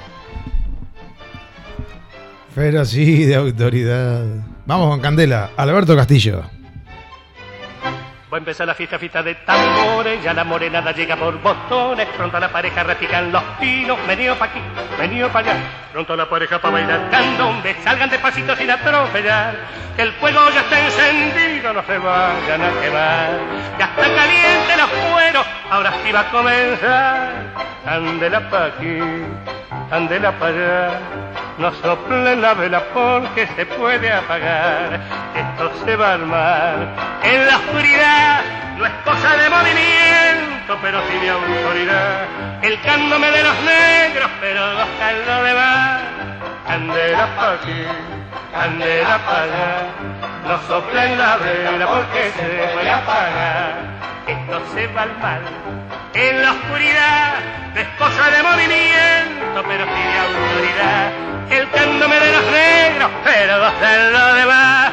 Pero sí, de autoridad. Vamos con Candela, Alberto Castillo.
Va a empezar la fiesta, fiesta de tambores, ya la morenada llega por botones, pronto la pareja repican los pinos, venido pa' aquí, venido pa' allá, pronto la pareja pa' bailar candombe, salgan despacito sin atropellar, que el fuego ya está encendido, no se vayan a quemar, ya están calientes los cueros, ahora sí va a comenzar, candela pa' aquí, candela pa' allá, no soplen la vela porque se puede apagar, esto se va a armar en la oscuridad. No es cosa de movimiento, pero sí de autoridad. El cándome de los negros, pero gozan lo demás. Candela pa' aquí, candela pa' allá. No soplen la vela porque se puede apagar. Esto se va al mal en la oscuridad. No es cosa de movimiento, pero sí de autoridad. El cándome de los negros, pero gozan lo demás.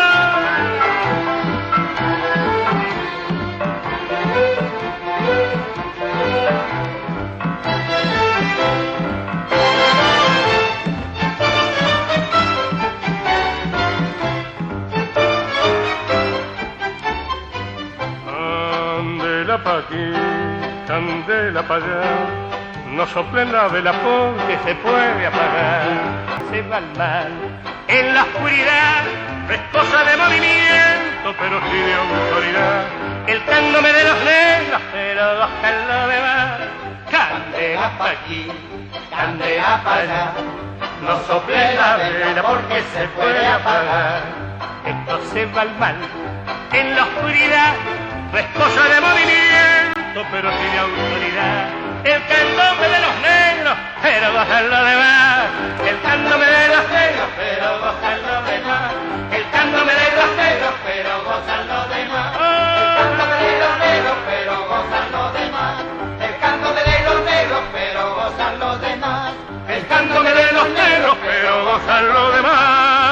Candela pa' aquí, candela pa' allá, no soplen la vela porque se puede apagar. Se va al mal en la oscuridad, no es cosa de movimiento, pero sí de autoridad. El cándome de los negros, pero gozan lo demás. Candela pa' aquí, candela pa' allá, no soplen la vela porque se puede apagar. Esto se va al mal en la oscuridad. No es cosa de movimiento, pero sí de autoridad. El candombe de los negros, pero gozan lo demás. El candombe de los negros, pero gozan lo demás. El candombe de los negros, pero gozan lo demás. El candombe de los negros, pero gozan lo demás. El candombe de los negros, pero gozan lo demás. El candombe de los negros, pero gozan lo demás.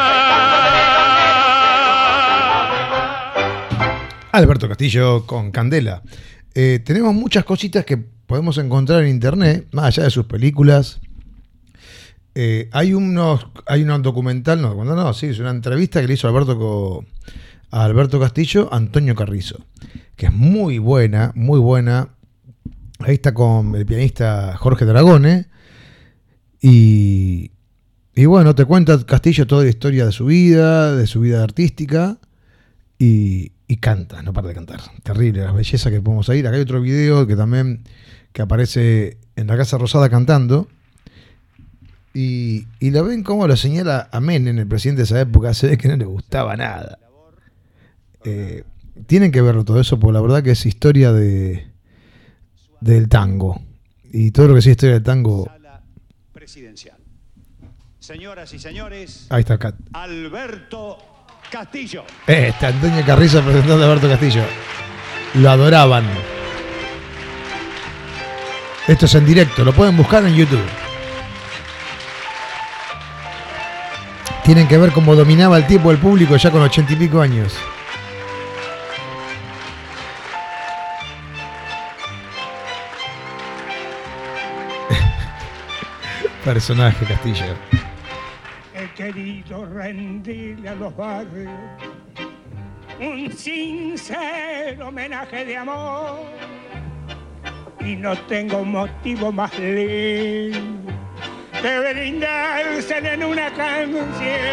Alberto Castillo con Candela. Eh, tenemos muchas cositas que podemos encontrar en internet, más allá de sus películas. Eh, hay unos, hay un documental, no, no, no, sí, es una entrevista que le hizo Alberto co, a Alberto Castillo a Antonio Carrizo, que es muy buena, muy buena. Ahí está con el pianista Jorge Dragone. Y, y bueno, te cuenta Castillo toda la historia de su vida, de su vida artística. Y, y canta, no para de cantar. Terrible la belleza que podemos ir. Acá hay otro video que también que aparece en la Casa Rosada cantando. Y, y lo ven como lo señala a Menem, el presidente de esa época. Se ve que no le gustaba nada. Eh, tienen que verlo todo eso, porque la verdad que es historia de del tango. Y todo lo que es historia del tango.
Presidencial. Señoras y señores,
ahí está Cat.
Alberto Castillo.
Este, Antonio Carrizo presentando a Alberto Castillo. Lo adoraban. Esto es en directo, lo pueden buscar en YouTube. Tienen que ver cómo dominaba el tiempo del público ya con ochenta y pico años. Personaje Castillo.
He querido rendirle a los barrios un sincero homenaje de amor y no tengo motivo más lindo que brindárselo en una canción.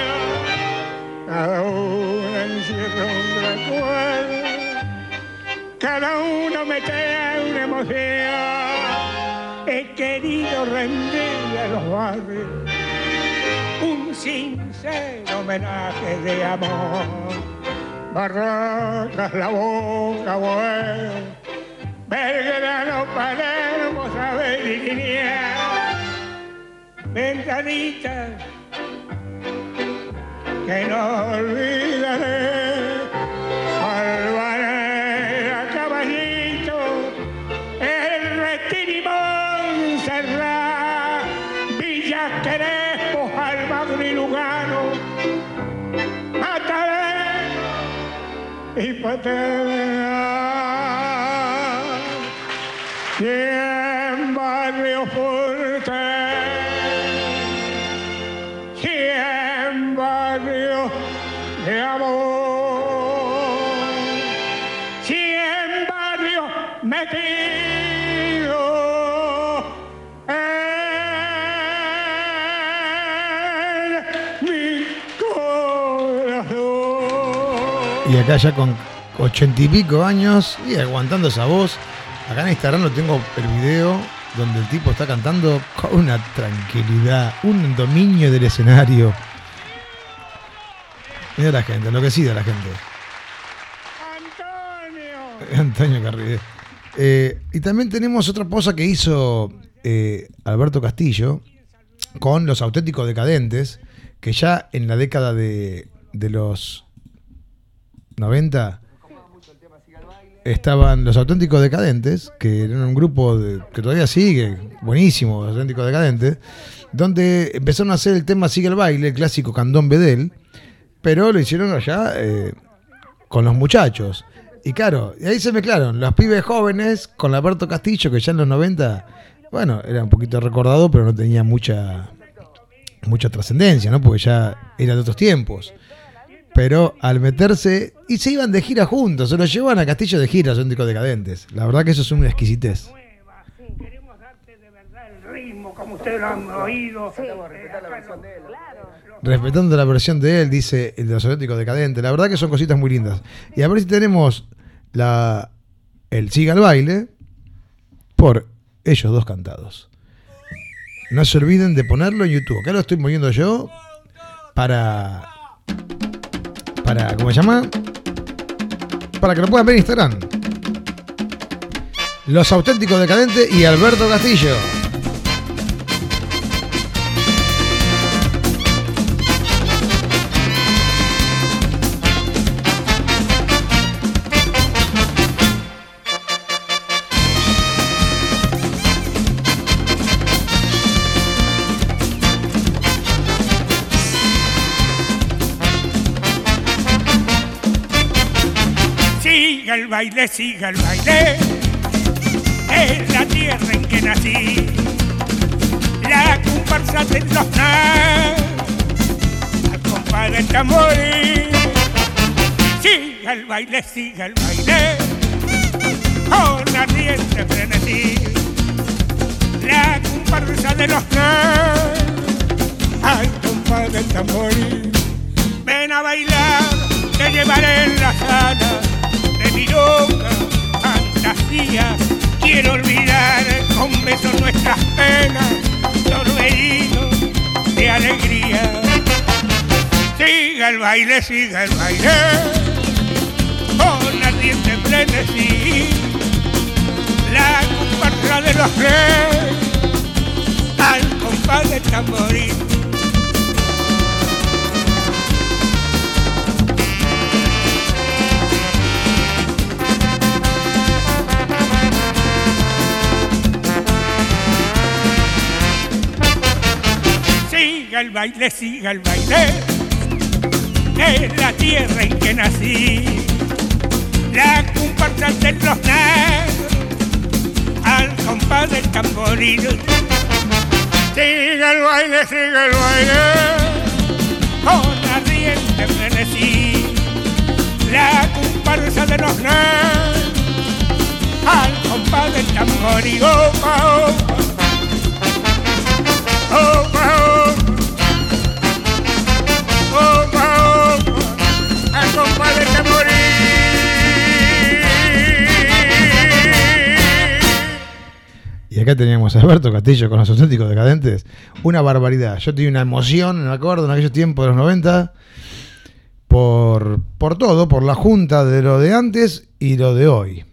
Cada uno encierra un recuerdo, cada uno me trae una emoción. He querido rendirle a los barrios un sincero homenaje de amor Barracas, La Boca, Boedo, Belgrano, Palermo, Sabel y Liniers, ventanitas que no olvidaré, Albanera, Caballito, El Retiro y Montserrat, Villa Crespo, Almagro y Lugano, Mataré y Paterna, y en Barrio Fuerte, y en Barrio de Amor, y en Barrio metido en mi corazón.
Y acá ya con ochenta y pico años y aguantando esa voz. Acá en Instagram lo tengo el video donde el tipo está cantando con una tranquilidad, un dominio del escenario. Mira la gente, enloquecida la gente. Antonio. Antonio Carride. Eh, y también tenemos otra cosa que hizo eh, Alberto Castillo con Los Auténticos Decadentes, que ya en la década de, de los noventa estaban Los Auténticos Decadentes, que eran un grupo de, que todavía sigue, buenísimo, Los Auténticos Decadentes, donde empezaron a hacer el tema Sigue el Baile, el clásico Candombe de él, pero lo hicieron allá eh, con los muchachos. Y claro, y ahí se mezclaron los pibes jóvenes con Alberto Castillo, que ya en los noventa, bueno, era un poquito recordado, pero no tenía mucha, mucha trascendencia, ¿no? Porque ya era de otros tiempos. Pero al meterse, y se iban de gira juntos, se los llevaban a Castillo de gira, Los Auténticos Decadentes. La verdad que eso es una exquisitez.
Queremos darte de verdad el ritmo, como ustedes lo han oído. Sí.
Respetando la versión de él, dice el de Los Auténticos Decadentes. La verdad que son cositas muy lindas. Y a ver si tenemos la el Siga el Baile por ellos dos cantados. No se olviden de ponerlo en YouTube. Acá lo estoy moviendo yo para... para, ¿cómo se llama? Para que lo puedan ver en Instagram. Los Auténticos Decadentes y Alberto Castillo.
Siga el baile, siga el baile, es la tierra en que nací, la comparsa de los nas, al compás del tambor. Siga el baile, siga el baile, con ardiente frenesí, la comparsa de los nas, al compás del tambor. Ven a bailar, te llevaré en la sala de mi loca fantasía. Quiero olvidar con besos nuestras penas, torbellinos de alegría. Siga el baile, siga el baile, con ardiente frenesí, la comparsa de los reyes, al compás del tamboril. Siga el baile, siga el baile, es la tierra en que nací, la comparsa de los negros, al compás del tamboril. Siga el baile, siga el baile, con ardiente frenesí, la comparsa de los negros, al compás del tamboril. Opa, opa, opa, opa. Opa, opa, al compás del tamboril.
Y acá teníamos a Alberto Castillo con Los Auténticos Decadentes. Una barbaridad. Yo tenía una emoción, me acuerdo, en aquellos tiempos de los noventa, por, por todo, por la junta de lo de antes y lo de hoy.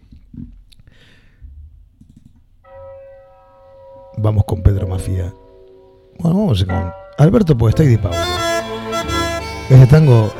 Vamos con Pedro Mafia. Bueno, vamos con Alberto Podestá y Di Paolo. Este tango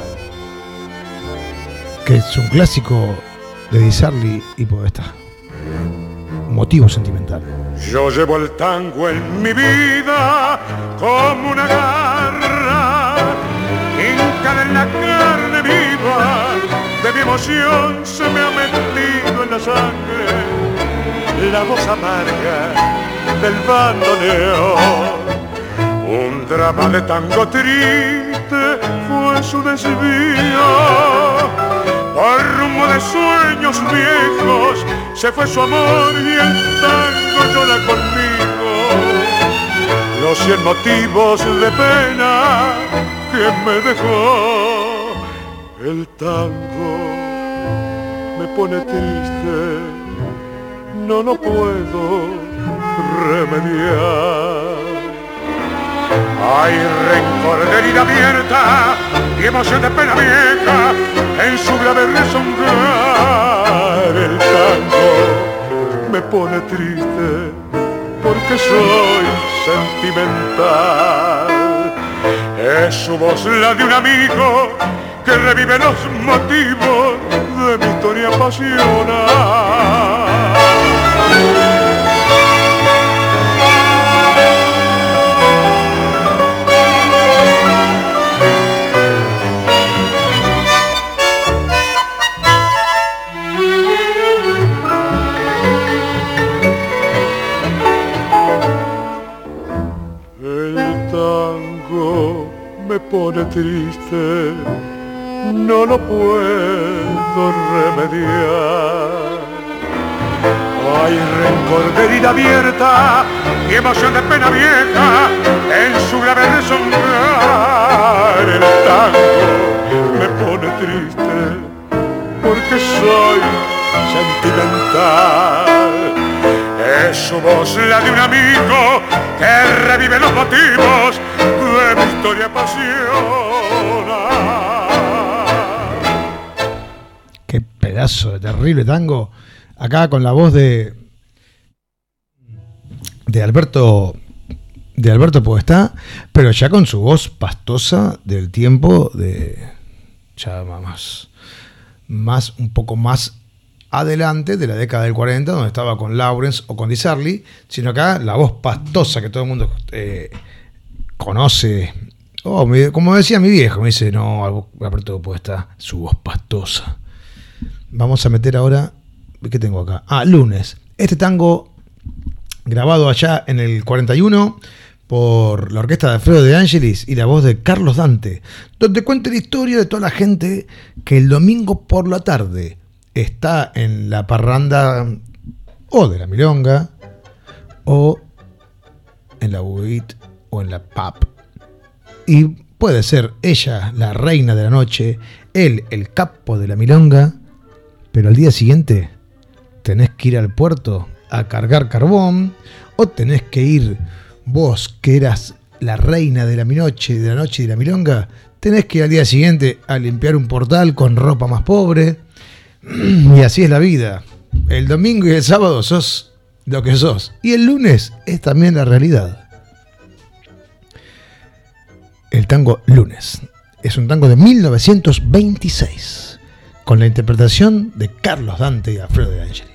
que es un clásico de Di Sarli y Podestá. Motivo sentimental.
Yo llevo el tango en mi vida como una garra, hincada en la carne viva de mi emoción se me ha metido en la sangre la voz amarga del bandoneón. Un drama de tango triste fue su desvío, por rumbo de sueños viejos se fue su amor y el tango llora conmigo. Los cien motivos de pena que me dejó el tango me pone triste, no lo puedo remediar. Hay rencor de herida abierta y emoción de pena vieja en su grave rezongar. El tango me pone triste porque soy sentimental. Es su voz la de un amigo que revive los motivos de mi historia pasional. Me pone triste, no lo puedo remediar. Hay rencor de herida abierta y emoción de pena vieja en su grave rezongar. El tango me pone triste porque soy sentimental. Es su voz la de un amigo que revive los motivos de mi historia apasionada.
Qué pedazo de terrible tango. Acá con la voz de de Alberto de Alberto Podestá, pero ya con su voz pastosa del tiempo de ya más más un poco más adelante de la década del cuarenta, donde estaba con Lawrence o con Di Sarli, sino acá la voz pastosa que todo el mundo eh, conoce. Oh, me, como decía mi viejo, me dice, no, Alberto Podestá, su voz pastosa. Vamos a meter ahora, ¿qué tengo acá? Ah, Lunes. Este tango grabado allá en el cuarenta y uno por la orquesta de Alfredo De Angelis y la voz de Carlos Dante, donde cuenta la historia de toda la gente que el domingo por la tarde está en la parranda o de la milonga o en la buit o en la pub, y puede ser ella la reina de la noche, él el capo de la milonga, pero al día siguiente tenés que ir al puerto a cargar carbón, o tenés que ir vos que eras la reina de la noche, de la noche y de la milonga, tenés que ir al día siguiente a limpiar un portal con ropa más pobre. Y así es la vida. El domingo y el sábado sos lo que sos, y el lunes es también la realidad. El tango Lunes es un tango de mil novecientos veintiséis con la interpretación de Carlos Dante y Alfredo De Angelis.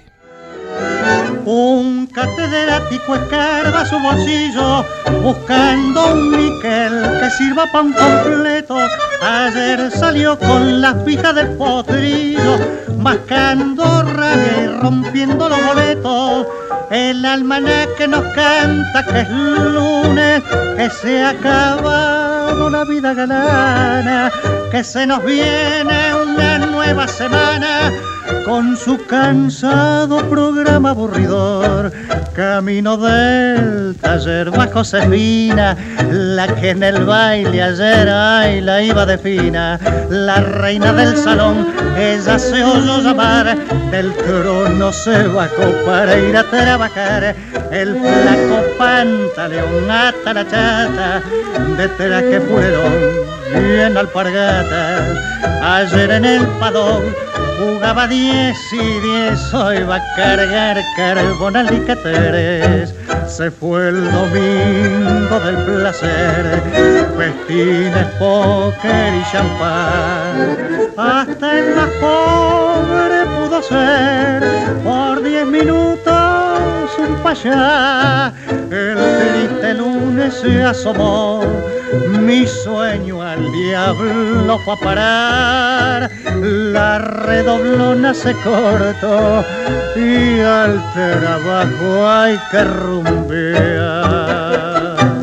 Un catedrático escarba su bolsillo buscando un níquel que sirva para un completo. Ayer salió con la fija del potrillo, mascando rabia y rompiendo los boletos. El almanaque nos canta que es lunes, que se ha acabado la vida galana, que se nos viene una nueva semana con su cansado programa aburridor. Camino del taller va Josefina, la que en el baile ayer ay la iba de fina. La reina del salón, ella se oyó llamar, del trono se bajó para ir a trabajar. El flaco pantaleón ata la chata de traje purerón. y en Alpargatas. Ayer en el Padón jugaba diez y diez, hoy va a cargar carbón al Icateres. Se fue el domingo del placer, festines, póker y champán. Hasta el más pobre pudo ser por diez minutos un payá. El triste lunes se asomó, mi sueño al diablo fue a parar. La redoblona se cortó y al trabajo hay que rumbear.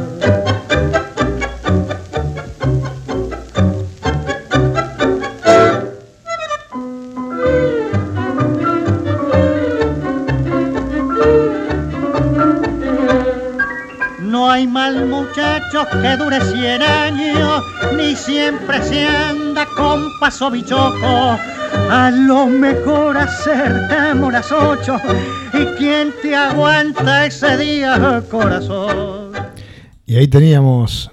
No hay mal muchachos que dure cien años, ni siempre se anda con paso bichoco. A lo mejor acertamos las ocho, y quién te aguanta ese día, corazón.
Y ahí teníamos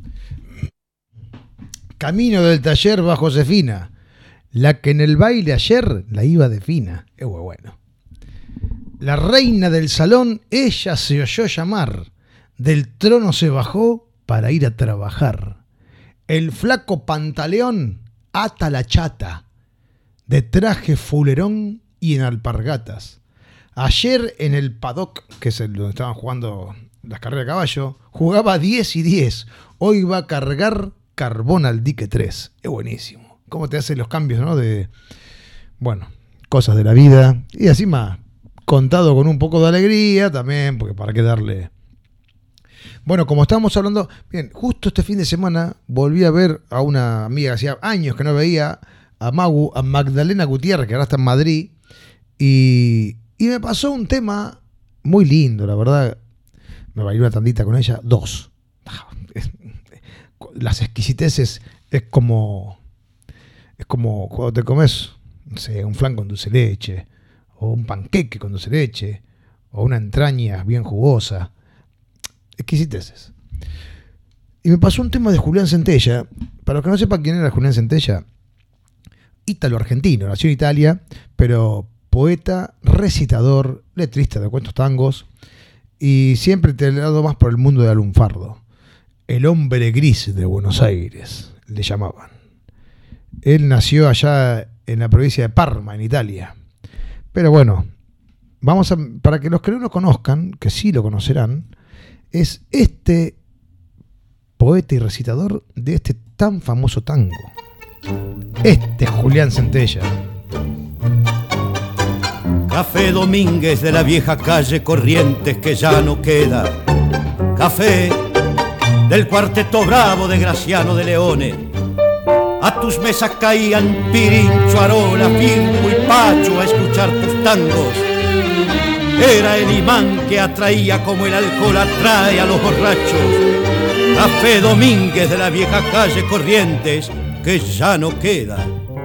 Camino del Taller va Josefina, la que en el baile ayer la iba de fina. Es muy bueno. La reina del salón, ella se oyó llamar, del trono se bajó para ir a trabajar. El flaco Pantaleón ata la chata, de traje fulerón y en alpargatas. Ayer en el paddock, que es el donde estaban jugando las carreras de caballo, jugaba diez y diez. Hoy va a cargar carbón al dique tres. Es buenísimo. Cómo te hacen los cambios, ¿no? De, bueno, cosas de la vida. Y encima contado con un poco de alegría también, porque para qué darle. Bueno, como estábamos hablando, bien, justo este fin de semana volví a ver a una amiga, hacía años que no veía, a Magu, a Magdalena Gutiérrez, que ahora está en Madrid, y, y me pasó un tema muy lindo, la verdad. Me bailé una tandita con ella, dos. Las exquisiteces es como, es como cuando te comes, no sé, un flan con dulce de leche, o un panqueque con dulce de leche, o una entraña bien jugosa. Exquisiteces. Y me pasó un tema de Julián Centella. Para los que no sepan quién era Julián Centella, ítalo-argentino, nació en Italia, pero poeta, recitador, letrista de cuentos tangos, y siempre te he dado más por el mundo de Alunfardo. El hombre gris de Buenos Aires, le llamaban. Él nació allá en la provincia de Parma, en Italia. Pero bueno, vamos a, para que los que no lo conozcan, que sí lo conocerán, es este poeta y recitador de este tan famoso tango. Este es Julián Centella.
Café Domínguez de la vieja calle Corrientes que ya no queda. Café del cuarteto bravo de Graciano de Leone. A tus mesas caían Pirincho, Arola, Firmo y Pacho a escuchar tus tangos. Era el imán que atraía como el alcohol atrae a los borrachos. Café Domínguez de la vieja calle Corrientes que ya no queda.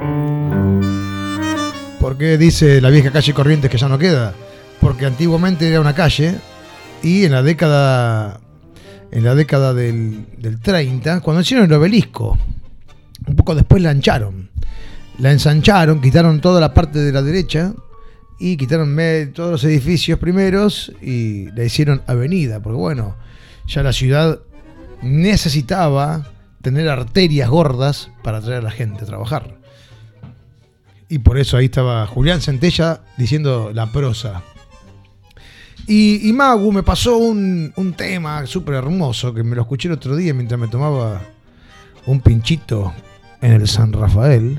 ¿Por qué dice la vieja calle Corrientes que ya no queda? Porque antiguamente era una calle y en la década en la década del, del treinta, cuando hicieron el obelisco, un poco después la ancharon, la ensancharon, quitaron toda la parte de la derecha y quitaron todos los edificios primeros y la hicieron avenida, porque bueno, ya la ciudad necesitaba tener arterias gordas para traer a la gente a trabajar. Y por eso ahí estaba Julián Centella diciendo la prosa. Y, y Magu me pasó un, un tema súper hermoso que me lo escuché el otro día mientras me tomaba un pinchito en el San Rafael.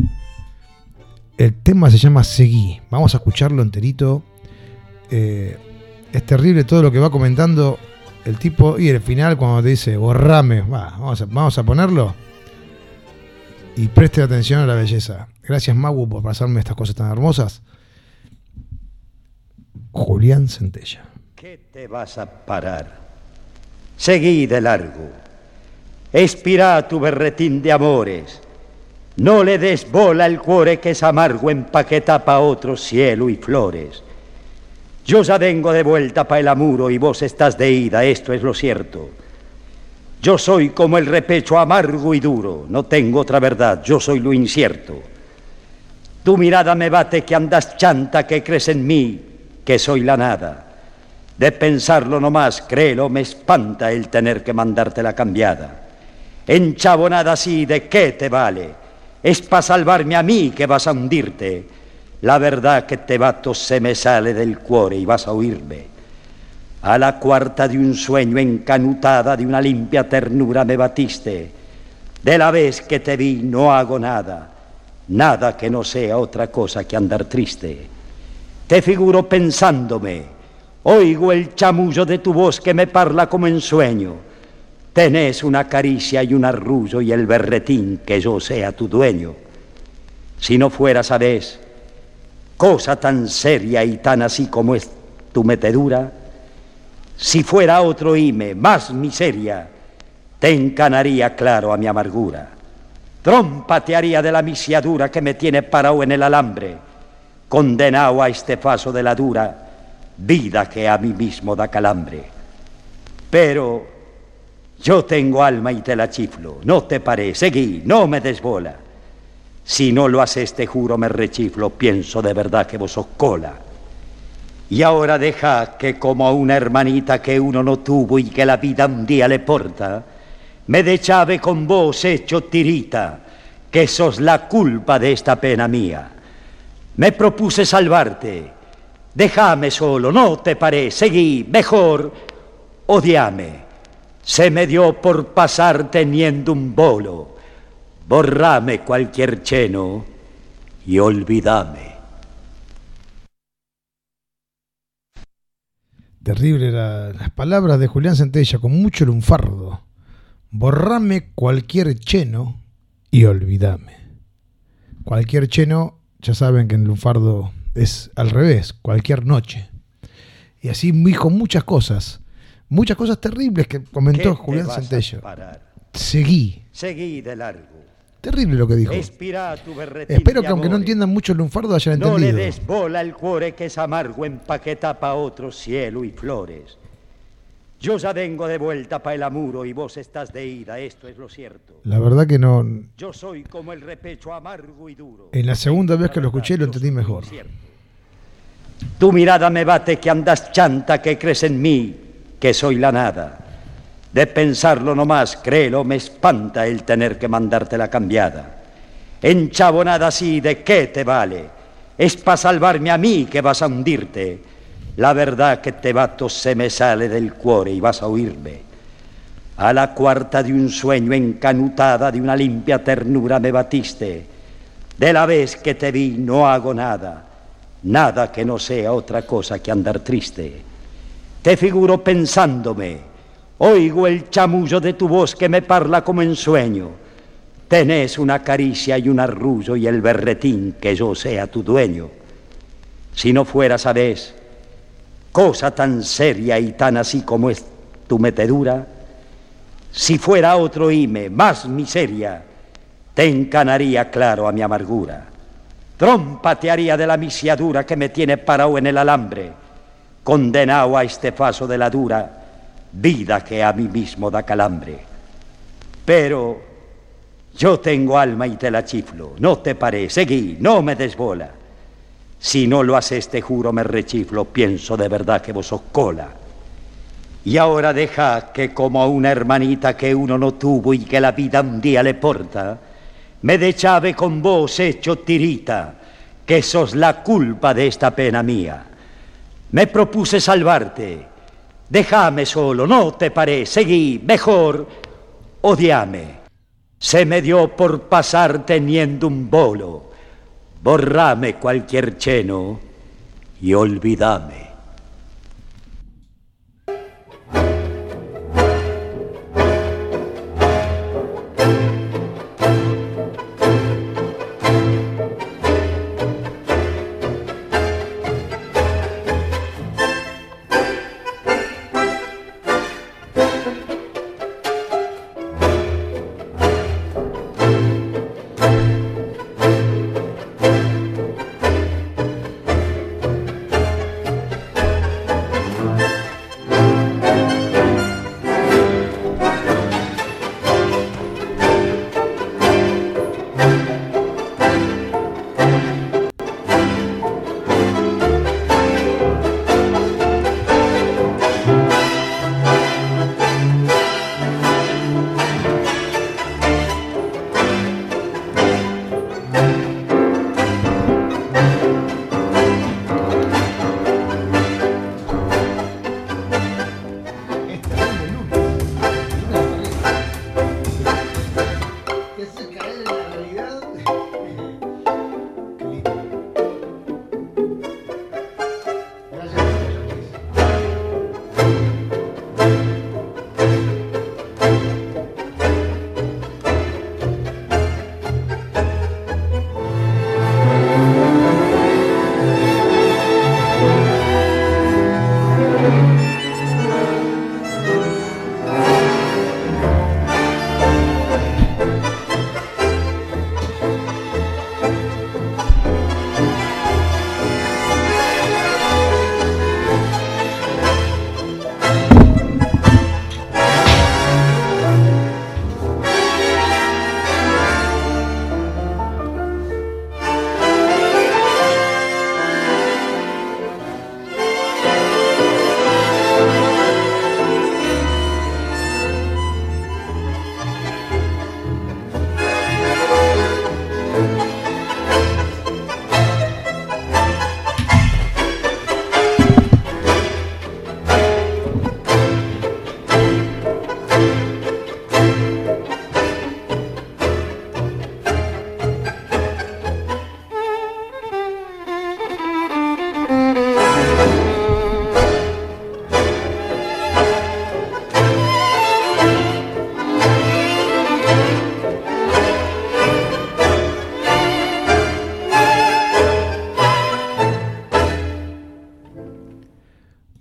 El tema se llama Seguí. Vamos a escucharlo enterito. Eh, es terrible todo lo que va comentando el tipo. Y el final cuando te dice borrame. Va, vamos, a, vamos a ponerlo. Y preste atención a la belleza. Gracias Magu por pasarme estas cosas tan hermosas. Julián Centella.
¿Qué te vas a parar? Seguí de largo. Expirá tu berretín de amores. No le des bola al cuore que es amargo empaqueta pa' otro cielo y flores. Yo ya vengo de vuelta pa' el amuro y vos estás de ida, esto es lo cierto. Yo soy como el repecho amargo y duro, no tengo otra verdad, yo soy lo incierto. Tu mirada me bate que andas chanta, que crees en mí, que soy la nada. De pensarlo nomás, créelo, me espanta el tener que mandarte la cambiada. Enchabonada así, ¿de qué te vale? Es pa' salvarme a mí que vas a hundirte. La verdad que te bato se me sale del cuore y vas a oírme. A la cuarta de un sueño encanutada de una limpia ternura me batiste. De la vez que te vi no hago nada, nada que no sea otra cosa que andar triste. Te figuro pensándome, oigo el chamullo de tu voz que me parla como en sueño. Tenés una caricia y un arrullo y el berretín que yo sea tu dueño. Si no fuera, sabes, cosa tan seria y tan así como es tu metedura, si fuera otro hime, más miseria, te encanaría claro a mi amargura. Trompa te haría de la misiadura que me tiene parado en el alambre, condenado a este paso de la dura vida que a mí mismo da calambre. Pero yo tengo alma y te la chiflo, no te paré, seguí, no me desbola. Si no lo haces, te juro, me rechiflo, pienso de verdad que vos sos cola. Y ahora deja que como a una hermanita que uno no tuvo y que la vida un día le porta, me de chave con vos hecho tirita, que sos la culpa de esta pena mía. Me propuse salvarte, déjame solo, no te paré, seguí, mejor, odiame. Se me dio por pasar teniendo un bolo, borrame cualquier cheno y olvidame.
Terrible la, las palabras de Julián Centella, con mucho lunfardo. Borrame cualquier cheno y olvidame. Cualquier cheno, ya saben que en lunfardo es al revés, cualquier noche. Y así dijo muchas cosas, muchas cosas terribles que comentó Julián Centella. Seguí.
Seguí de largo.
Terrible lo que dijo. Espero que aunque no entiendan mucho el lunfardo hayan entendido.
No le des bola al cuore que es amargo empaqueta pa' otro cielo y flores. Yo ya vengo de vuelta pa' el amuro y vos estás de ida, esto es lo cierto.
La verdad que no.
Yo soy como el repecho amargo y duro.
En la segunda vez que lo escuché lo entendí mejor.
Tu mirada me bate que andas chanta, que crees en mí, que soy la nada. De pensarlo nomás, créelo, me espanta el tener que mandarte la cambiada. Enchabonada así, ¿de qué te vale? Es pa' salvarme a mí que vas a hundirte. La verdad que te bato se me sale del cuore y vas a oírme. A la cuarta de un sueño encanutada de una limpia ternura me batiste. De la vez que te vi no hago nada, nada que no sea otra cosa que andar triste. Te figuro pensándome, oigo el chamullo de tu voz que me parla como en sueño. Tenés una caricia y un arrullo y el berretín que yo sea tu dueño. Si no fuera, sabes, cosa tan seria y tan así como es tu metedura, si fuera otro hime, más miseria, te encanaría claro a mi amargura. Trompa te haría de la misiadura que me tiene parado en el alambre, condenado a este paso de la dura vida que a mí mismo da calambre. Pero yo tengo alma y te la chiflo, no te paré, seguí, no me desbola. Si no lo haces, te juro, me rechiflo, pienso de verdad que vos sos cola. Y ahora deja que como a una hermanita que uno no tuvo y que la vida un día le porta, me de chave con vos hecho tirita, que sos la culpa de esta pena mía. Me propuse salvarte, déjame solo, no te paré, seguí, mejor, odiame. Se me dio por pasar teniendo un bolo, borrame cualquier cheno y olvidame.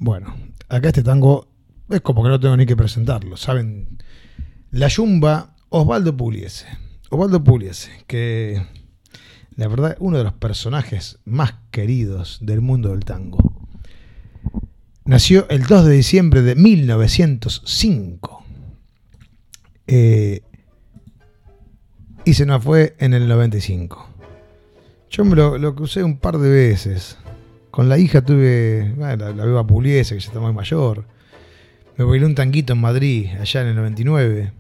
Bueno, acá este tango es como que no tengo ni que presentarlo. Saben, la yumba, Osvaldo Pugliese. Osvaldo Pugliese, que la verdad uno de los personajes más queridos del mundo del tango. Nació el dos de diciembre de mil novecientos cinco. Eh, y se nos fue en el noventa y cinco. Yo me lo, lo crucé un par de veces. Con la hija tuve, bueno, la, la beba Pugliese, que ya está muy mayor. Me bailé un tanguito en Madrid, allá en el noventa y nueve.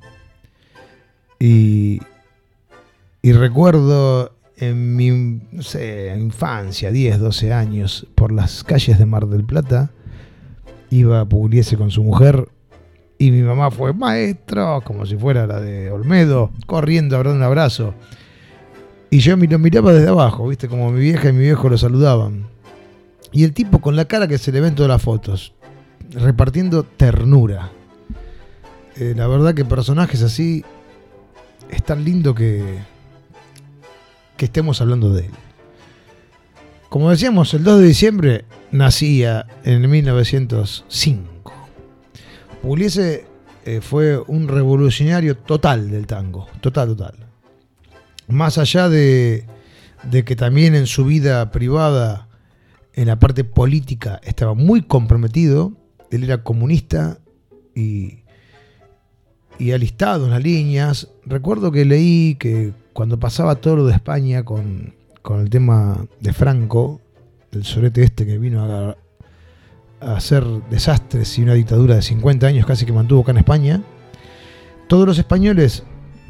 Y, y recuerdo en mi, no sé, infancia, diez, doce años, por las calles de Mar del Plata, iba Pugliese con su mujer y mi mamá fue maestro, como si fuera la de Olmedo, corriendo a dar un abrazo. Y yo lo miraba desde abajo, viste, como mi vieja y mi viejo lo saludaban. Y el tipo con la cara que se le ven todas las fotos, repartiendo ternura. Eh, la verdad que personajes así es tan lindo que, que estemos hablando de él. Como decíamos, el dos de diciembre nacía en el mil novecientos cinco. Pugliese eh, fue un revolucionario total del tango, total, total. Más allá de, de que también en su vida privada, en la parte política, estaba muy comprometido. Él era comunista y, y alistado en las líneas. Recuerdo que leí que cuando pasaba todo lo de España con, con el tema de Franco, el sorete este que vino a, a hacer desastres y una dictadura de cincuenta años casi que mantuvo acá en España, todos los españoles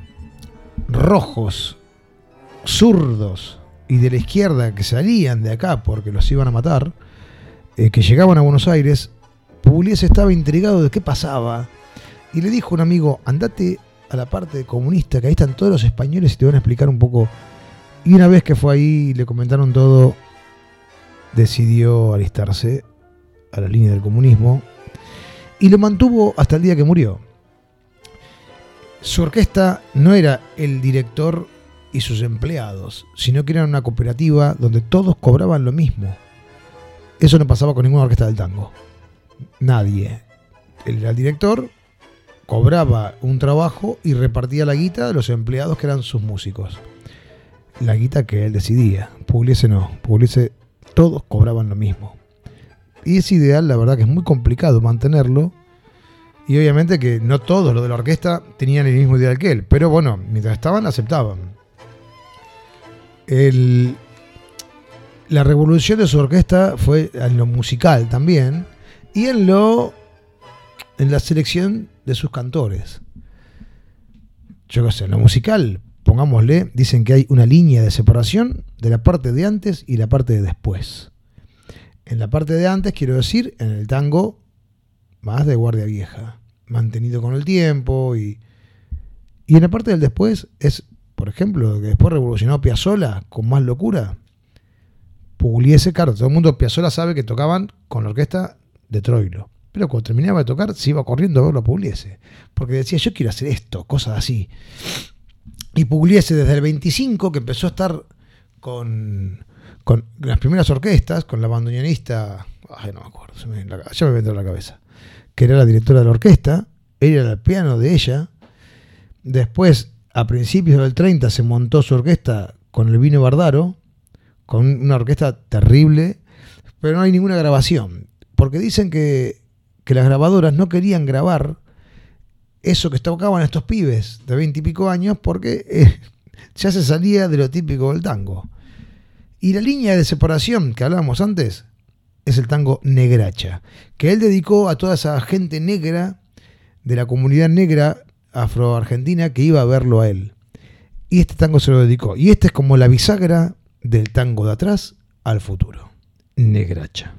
rojos, zurdos y de la izquierda que salían de acá porque los iban a matar, eh, que llegaban a Buenos Aires, Pugliese estaba intrigado de qué pasaba y le dijo a un amigo: andate a la parte comunista, que ahí están todos los españoles y te van a explicar un poco. Y una vez que fue ahí y le comentaron todo, decidió alistarse a la línea del comunismo y lo mantuvo hasta el día que murió. Su orquesta no era el director y sus empleados, sino que era una cooperativa donde todos cobraban lo mismo. Eso no pasaba con ninguna orquesta del tango. Nadie. Él era el director, cobraba un trabajo y repartía la guita de los empleados que eran sus músicos. La guita que él decidía. Pugliese no. Pugliese, todos cobraban lo mismo. Y es ideal, la verdad que es muy complicado mantenerlo. Y obviamente que no todos los de la orquesta tenían el mismo ideal que él. Pero bueno, mientras estaban, aceptaban. El, la revolución de su orquesta fue en lo musical también. Y en lo en la selección de sus cantores. Yo qué sé, en lo musical, pongámosle, dicen que hay una línea de separación de la parte de antes y la parte de después. En la parte de antes, quiero decir, en el tango más de guardia vieja, mantenido con el tiempo, y, y en la parte del después es, por ejemplo, que después revolucionó Piazzolla con Más locura. Pugliese, claro, todo el mundo, Piazzolla sabe que tocaban con la orquesta de Troilo, pero cuando terminaba de tocar se iba corriendo a verlo a Pugliese, porque decía: yo quiero hacer esto, cosas así. Y Pugliese desde el veinticinco, que empezó a estar con, con las primeras orquestas, con la bandoneonista, ay, no me acuerdo, se me, la, ya me vendrá a la cabeza, que era la directora de la orquesta, él era el piano de ella. Después, a principios del treinta, se montó su orquesta con el Vino Bardaro, con una orquesta terrible, pero no hay ninguna grabación, porque dicen que, que las grabadoras no querían grabar eso que tocaban estos pibes de veinte y pico años, porque eh, ya se salía de lo típico del tango. Y la línea de separación que hablábamos antes es el tango Negracha, que él dedicó a toda esa gente negra de la comunidad negra afroargentina que iba a verlo a él. Y este tango se lo dedicó. Y este es como la bisagra del tango de atrás al futuro. Negracha.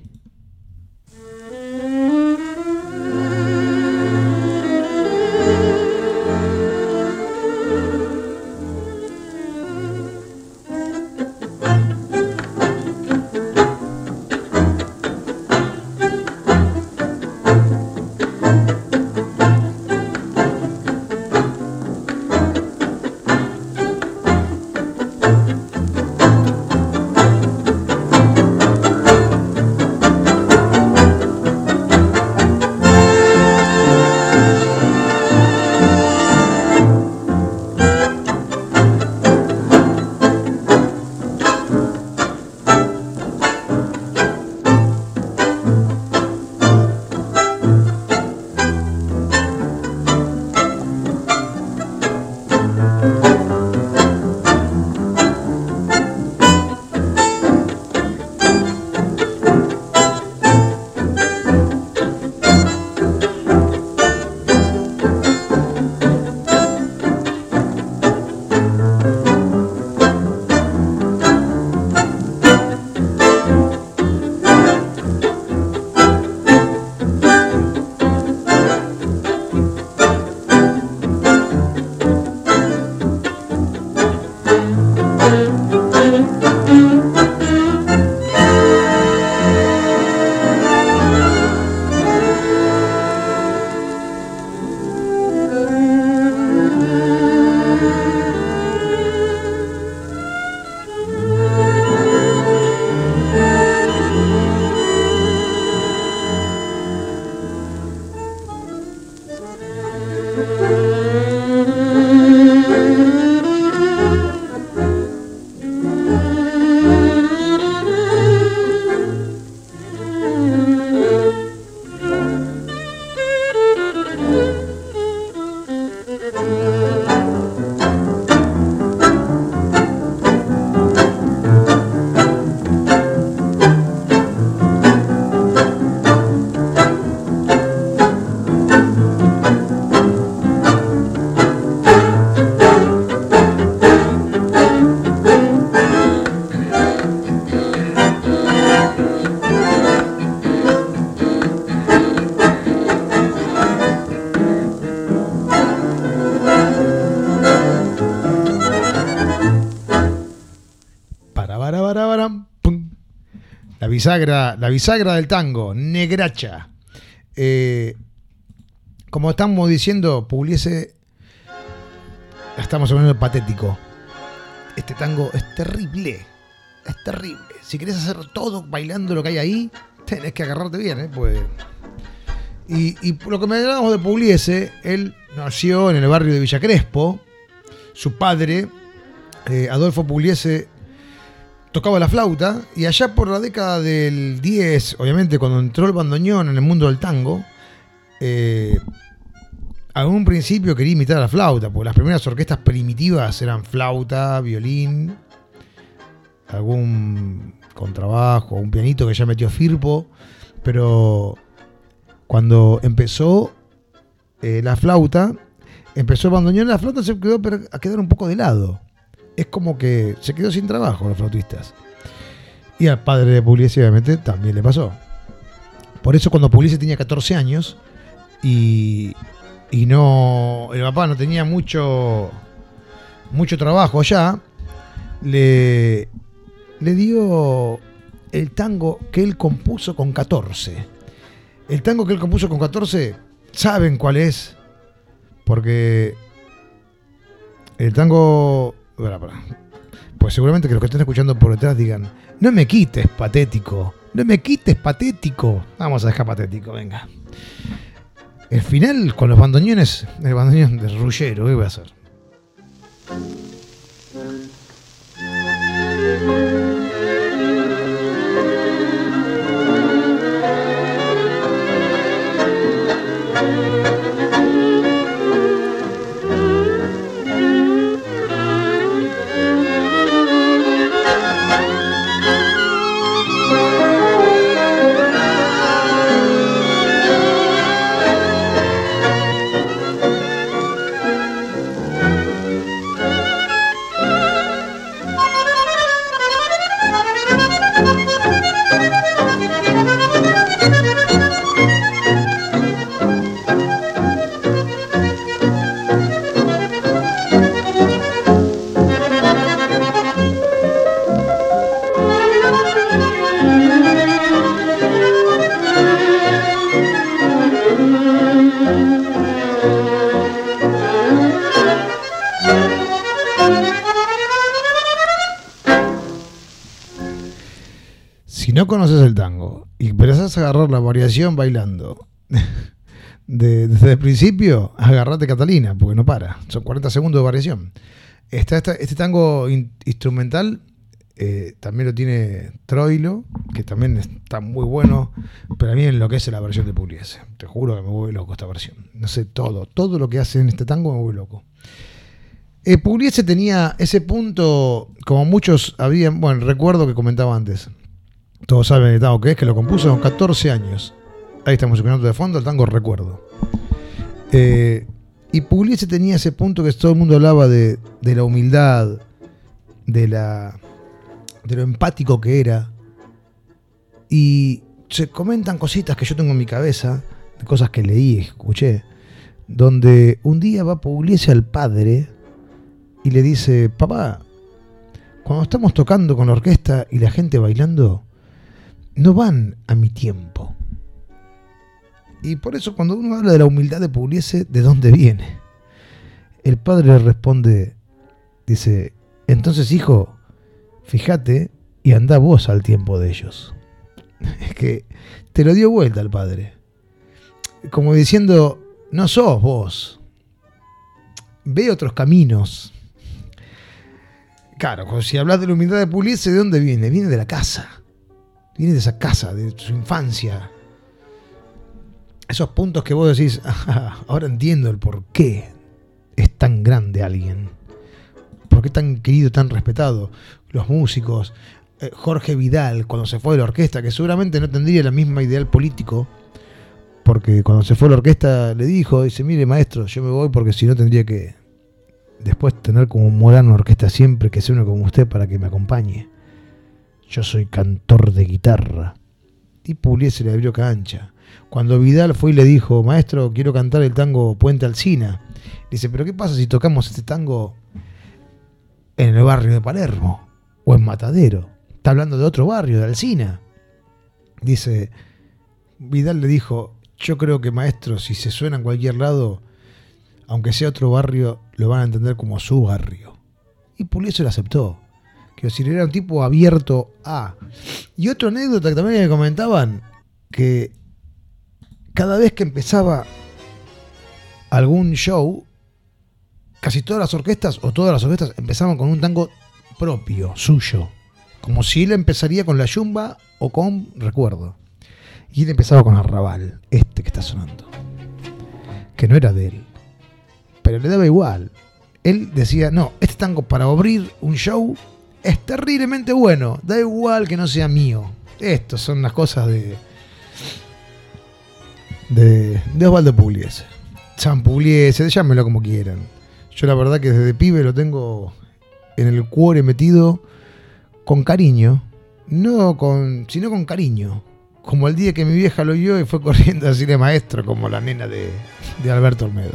La bisagra, la bisagra del tango, Negracha. Eh, como estamos diciendo, Pugliese, estamos hablando de patético. Este tango es terrible, es terrible. Si querés hacer todo bailando lo que hay ahí, tenés que agarrarte bien, ¿eh? Pues... Y, y por lo que me hablábamos de Pugliese, él nació en el barrio de Villa Crespo. Su padre, eh, Adolfo Pugliese, tocaba la flauta, y allá por la década del diez, obviamente cuando entró el bandoneón en el mundo del tango, eh, a un principio quería imitar a la flauta, porque las primeras orquestas primitivas eran flauta, violín, algún contrabajo, un pianito que ya metió Firpo, pero cuando empezó eh, la flauta, empezó el bandoneón, la flauta se quedó a quedar un poco de lado. Es como que se quedó sin trabajo los flautistas. Y al padre de Pugliese obviamente también le pasó. Por eso cuando Pugliese tenía catorce años y, y no, el papá no tenía mucho, mucho trabajo ya, le, le dio el tango que él compuso con catorce. El tango que él compuso con catorce, ¿saben cuál es? Porque el tango... Para, para. Pues seguramente que los que estén escuchando por detrás digan: no me quites, patético, no me quites, patético. Vamos a dejar patético, venga. El final con los bandoneones, el bandoneón de Ruggiero, ¿qué voy a hacer? Si no conoces el tango y empezás a agarrar la variación bailando de, desde el principio, agarrate Catalina, porque no para. Son cuarenta segundos de variación. Está, está, este tango in, instrumental eh, también lo tiene Troilo, que también está muy bueno, pero a mí me enloquece la versión de Pugliese. Te juro que me vuelve loco esta versión. No sé, todo, todo lo que hace en este tango me vuelve loco. Eh, Pugliese tenía ese punto, como muchos habían, bueno, recuerdo que comentaba antes. Todos saben el tango que es, que lo compuso con catorce años. Ahí estamos escuchando de fondo el tango Recuerdo. Eh, y Pugliese tenía ese punto que todo el mundo hablaba de, de la humildad, de, la, de lo empático que era. Y se comentan cositas que yo tengo en mi cabeza, de cosas que leí y escuché, donde un día va Pugliese al padre y le dice: papá, cuando estamos tocando con la orquesta y la gente bailando, no van a mi tiempo. Y por eso cuando uno habla de la humildad de Pugliese, ¿de dónde viene? El padre le responde, dice: entonces, hijo, fíjate y anda vos al tiempo de ellos. Es que te lo dio vuelta el padre. Como diciendo: no sos vos. Ve otros caminos. Claro, si hablas de la humildad de Pugliese, ¿de dónde viene? Viene de la casa. Viene de esa casa, de su infancia. Esos puntos que vos decís: ah, ahora entiendo el por qué es tan grande alguien. ¿Por qué tan querido, tan respetado? Los músicos, eh, Jorge Vidal, cuando se fue de la orquesta, que seguramente no tendría la misma ideal político, porque cuando se fue de la orquesta le dijo, dice: mire, maestro, yo me voy porque si no tendría que después tener como morar una orquesta siempre, que sea uno como usted para que me acompañe. Yo soy cantor de guitarra. Y Pugliese le abrió cancha. Cuando Vidal fue y le dijo: maestro, quiero cantar el tango Puente Alsina, dice: pero ¿qué pasa si tocamos este tango en el barrio de Palermo o en Matadero? Está hablando de otro barrio, de Alsina. Dice, Vidal le dijo, yo creo que maestro, si se suena en cualquier lado, aunque sea otro barrio, lo van a entender como su barrio. Y Pugliese lo aceptó. Que decir, era un tipo abierto a. Y otra anécdota que también me comentaban, que cada vez que empezaba algún show, casi todas las orquestas, o todas las orquestas, empezaban con un tango propio, suyo. Como si él empezaría con la yumba o con Recuerdo. Y él empezaba con Arrabal, este que está sonando. Que no era de él. Pero le daba igual. Él decía, no, este tango para abrir un show es terriblemente bueno. Da igual que no sea mío. Estas son las cosas de... De, de Osvaldo Pugliese. San Pugliese, llámenlo como quieran. Yo la verdad que desde pibe lo tengo en el cuore metido con cariño. No con, sino con cariño. Como el día que mi vieja lo oyó y fue corriendo a decirle maestro, como la nena de, de Alberto Olmedo.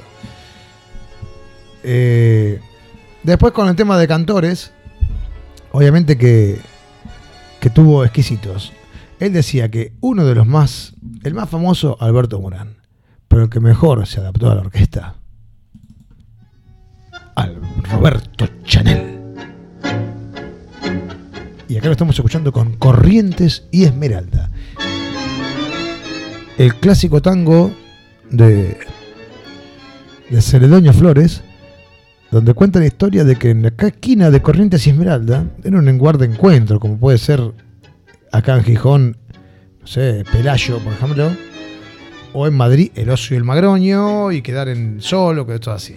Eh, después con el tema de cantores, obviamente que, que tuvo exquisitos. Él decía que uno de los más, el más famoso, Alberto Morán, pero el que mejor se adaptó a la orquesta, al Roberto Chanel. Y acá lo estamos escuchando con Corrientes y Esmeralda, el clásico tango de, de Celedonio Flores, donde cuenta la historia de que en la esquina de Corrientes y Esmeralda era un lugar de encuentro, como puede ser acá en Gijón, no sé, Pelayo, por ejemplo, o en Madrid, el Oso y el Magroño, y quedar en Solo, que esto así.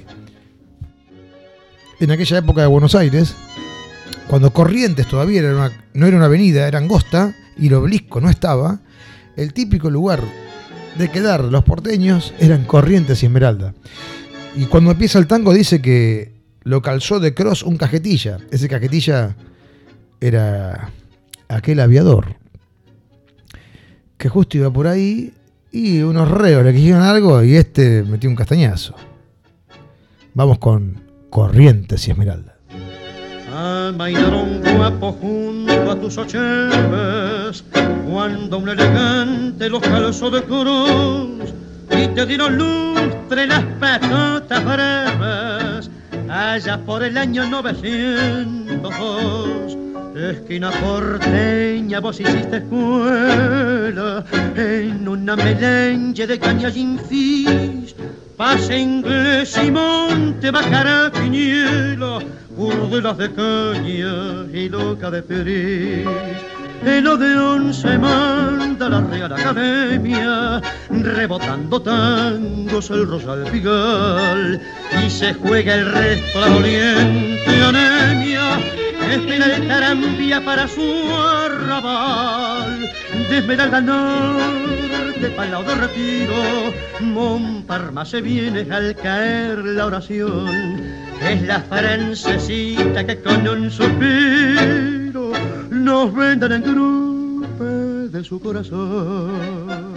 En aquella época de Buenos Aires, cuando Corrientes todavía era una, no era una avenida, era angosta, y el obelisco no estaba, el típico lugar de quedar los porteños eran Corrientes y Esmeralda. Y cuando empieza el tango dice que lo calzó de cross un Cajetilla. Ese Cajetilla era aquel aviador que justo iba por ahí y unos reos le quisieron algo y este metió un castañazo. Vamos con Corrientes y Esmeralda.
Amainaron guapo junto a tus ocheves, cuando un elegante los calzó de cruz y te dieron lustre las patotas breves, allá por el año novecientos dos. Esquina porteña vos hiciste escuela, en una melenche de caña sin fis, pase inglés y monte bajará quiniela, burdelas de caña y loca de peris. El Odeón se manda la Real Academia, rebotando tangos el Rosal Pigal, y se juega el resto la doliente anemia, espera el Tarambia para su arrabal. De Esmeralda al norte, pa'l lado de Retiro, Montparma se viene al caer la oración. Es la francesita que con un suspiro nos vendan en grupo de su corazón.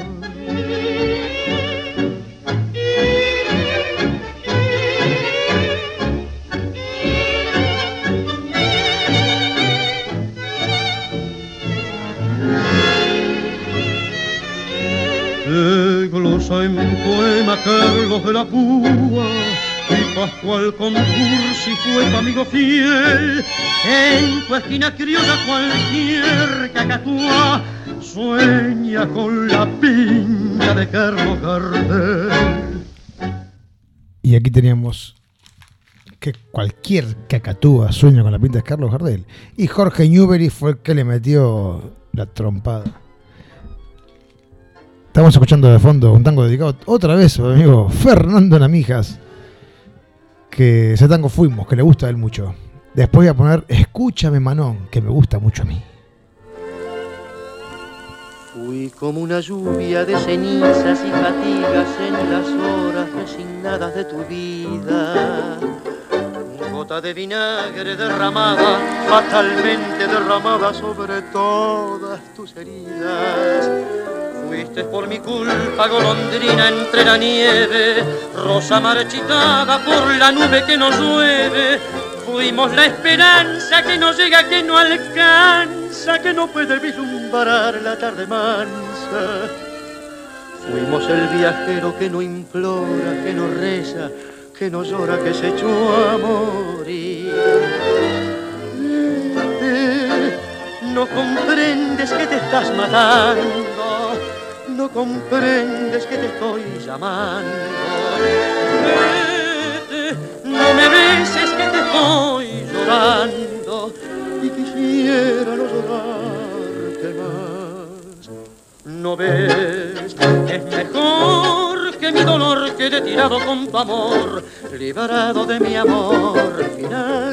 De glosa en poema Carlos de la Púa y Pascual Concursi fue tu amigo fiel. En tu esquina criolla cualquier cacatúa sueña con la piña de Carlos Gardel.
Y aquí teníamos que cualquier cacatúa sueña con la pinta de Carlos Gardel. Y Jorge Newbery fue el que le metió la trompada. Estamos escuchando de fondo un tango dedicado otra vez a mi amigo Fernando Namijas, que ese tango Fuimos, que le gusta a él mucho. Después voy a poner Escúchame Manón, que me gusta mucho a mí.
Fui como una lluvia de cenizas y fatigas en las horas resignadas de tu vida. Gota de vinagre derramada, fatalmente derramada sobre todas tus heridas. Fuiste por mi culpa golondrina entre la nieve, rosa marchitada por la nube que nos llueve. Fuimos la esperanza que no llega, que no alcanza
esperanza que no puede vislumbrar la tarde mansa. Fuimos el viajero que no implora, que no reza, que no llora, que se echó a morir. Vete, no comprendes que te estás matando, no comprendes que te estoy llamando. Vete, no me beses que te estoy llorando y quisiera no llorarte más. No ves, es mejor que mi dolor quede tirado con tu amor, librado de mi amor final.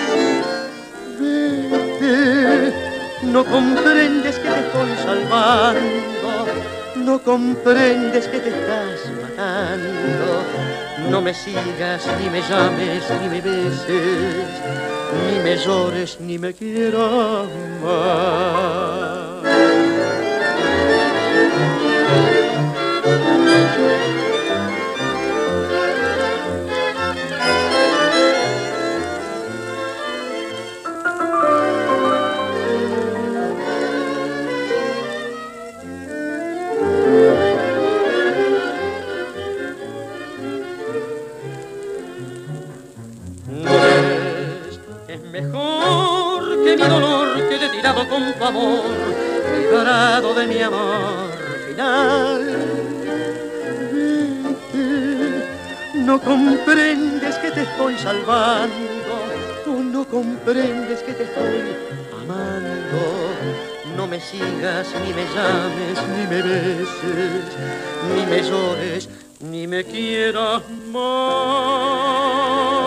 Vete, no comprendes que te estoy salvando, no comprendes que te estás matando. No me sigas, ni me llames, ni me beses, ni me llores, ni me quieras más. Mejor que mi dolor quede tirado con tu amor, librado de mi amor final. Vete, no comprendes que te estoy salvando, tú no comprendes que te estoy amando. No me sigas, ni me llames, ni me beses, ni me llores, ni me quieras más.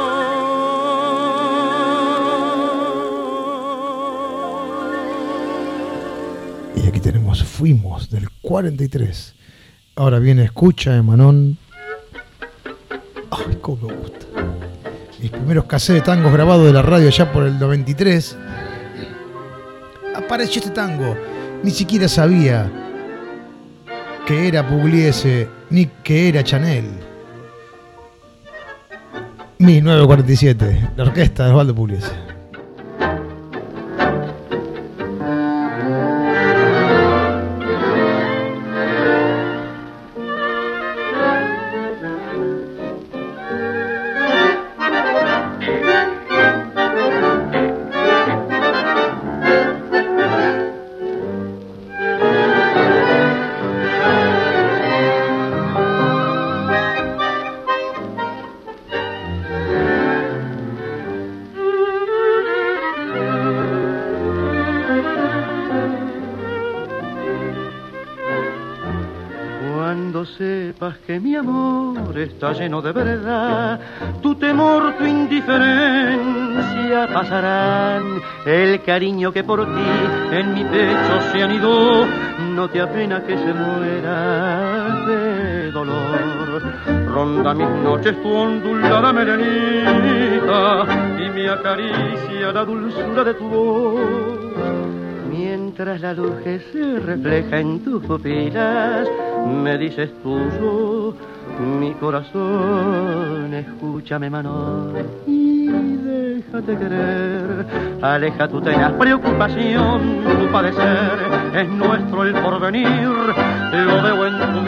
Tenemos Fuimos del cuarenta y tres. Ahora viene Escucha de Manón. Ay, cómo me gusta. Mis primeros cassettes de tangos grabados de la radio ya por el noventa y tres. Apareció este tango. Ni siquiera sabía que era Pugliese ni que era Chanel. mil novecientos cuarenta y siete. La orquesta de Osvaldo Pugliese.
Que mi amor está lleno de verdad, tu temor, tu indiferencia pasarán. El cariño que por ti en mi pecho se anidó, no te apena que se muera de dolor. Ronda mis noches tu ondulada melenita y me acaricia la dulzura de tu voz. Mientras la luz que se refleja en tus pupilas me dices tuyo, mi corazón, escúchame, Manón, y déjate querer. Aleja tu tenaz preocupación, tu padecer es nuestro el porvenir. Lo veo en tu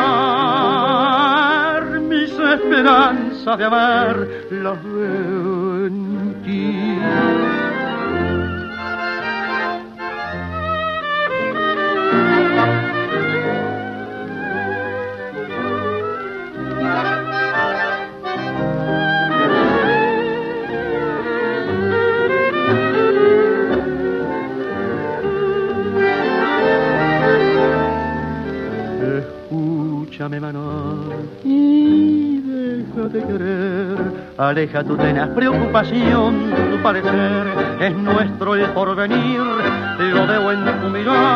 mirar, mis esperanzas de amar las veo en ti. Escúchame, Manón, y déjate querer. Aleja tu tenaz preocupación, tu parecer es nuestro el porvenir. Lo veo en tu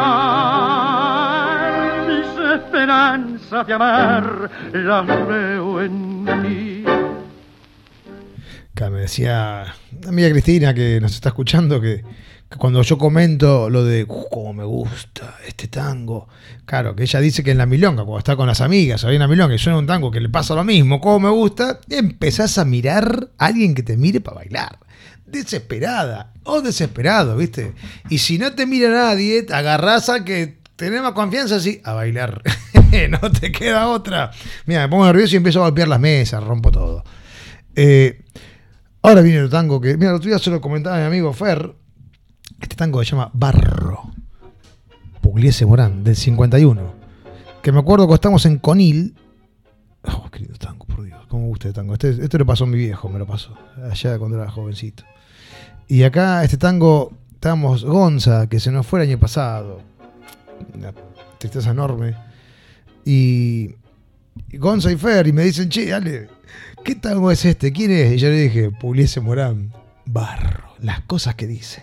mirar, mis esperanzas de amar las veo en ti.
Acá me decía la amiga Cristina, que nos está escuchando, que, que cuando yo comento lo de uh, cómo me gusta este tango, claro, que ella dice que en la milonga, cuando está con las amigas, hay una milonga y suena un tango que le pasa lo mismo, cómo me gusta, y empezás a mirar a alguien que te mire para bailar. desesperada o desesperado, ¿viste? Y si no te mira nadie, te agarrás a que tenés más confianza así, a bailar. No te queda otra. Mira, me pongo nervioso y empiezo a golpear las mesas, rompo todo. Eh, ahora viene el tango que, mira, el otro día se lo comentaba a mi amigo Fer. Este tango se llama Barro, Pugliese Morán, del cincuenta y uno. Que me acuerdo que estamos en Conil. Oh, querido tango, por Dios, cómo me gusta el tango. Este, este lo pasó mi viejo, me lo pasó, allá cuando era jovencito. Y acá, este tango, estábamos Gonza, que se nos fue el año pasado. Una tristeza enorme. Y, y Gonza y Fer, y me dicen, che, Ale, ¿qué tango es este? ¿Quién es? Y yo le dije, Pugliese Morán, Barro, las cosas que dice.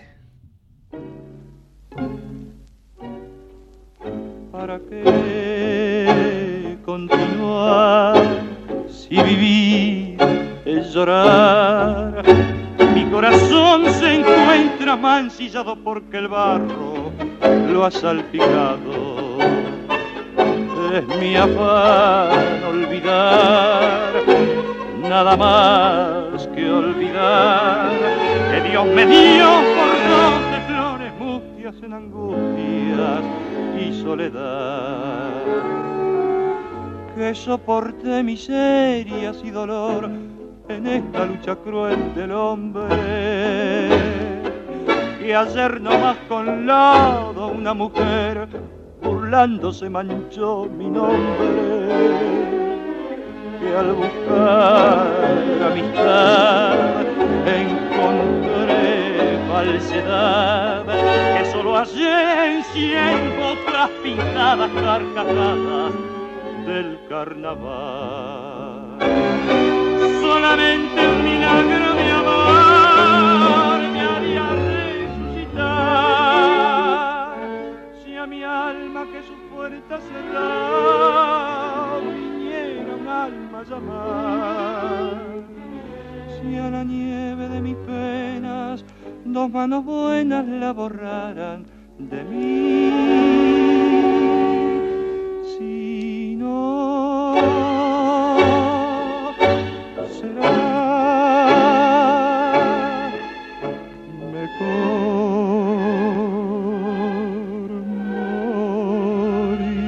¿Para qué continuar si vivir es llorar? Mi corazón se encuentra mancillado porque el barro lo ha salpicado. Es mi afán olvidar, nada más que olvidar que Dios me dio por de flores mustias en angustias y soledad. Que soporté miserias y dolor en esta lucha cruel del hombre. Y ayer nomás con lodo una mujer burlándose manchó mi nombre. Que al buscar amistad encontré falsedad, que solo hallé en cien otras pintadas carcajadas del carnaval. Solamente un milagro, mi amor, me haría resucitar. Si a mi alma que su puerta cerrada viniera un alma a llamar. Si a la nieve de mis penas dos manos buenas la borraran de mí. Si no será mejor morir.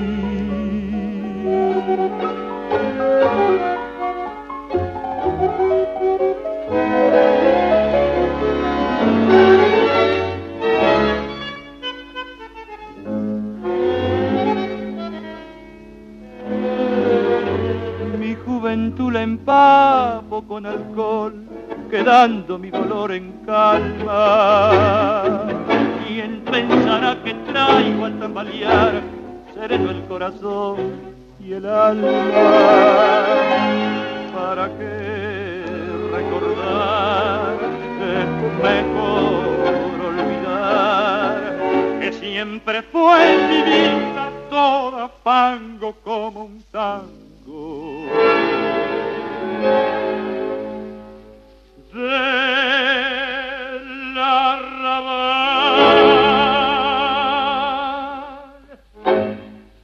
Juventud la empapo con alcohol, quedando mi dolor en calma. ¿Quién pensará que traigo al tambalear sereno el corazón y el alma? ¿Para qué recordar? Es mejor olvidar que siempre fue en mi vida toda fango como un tango del arrabal.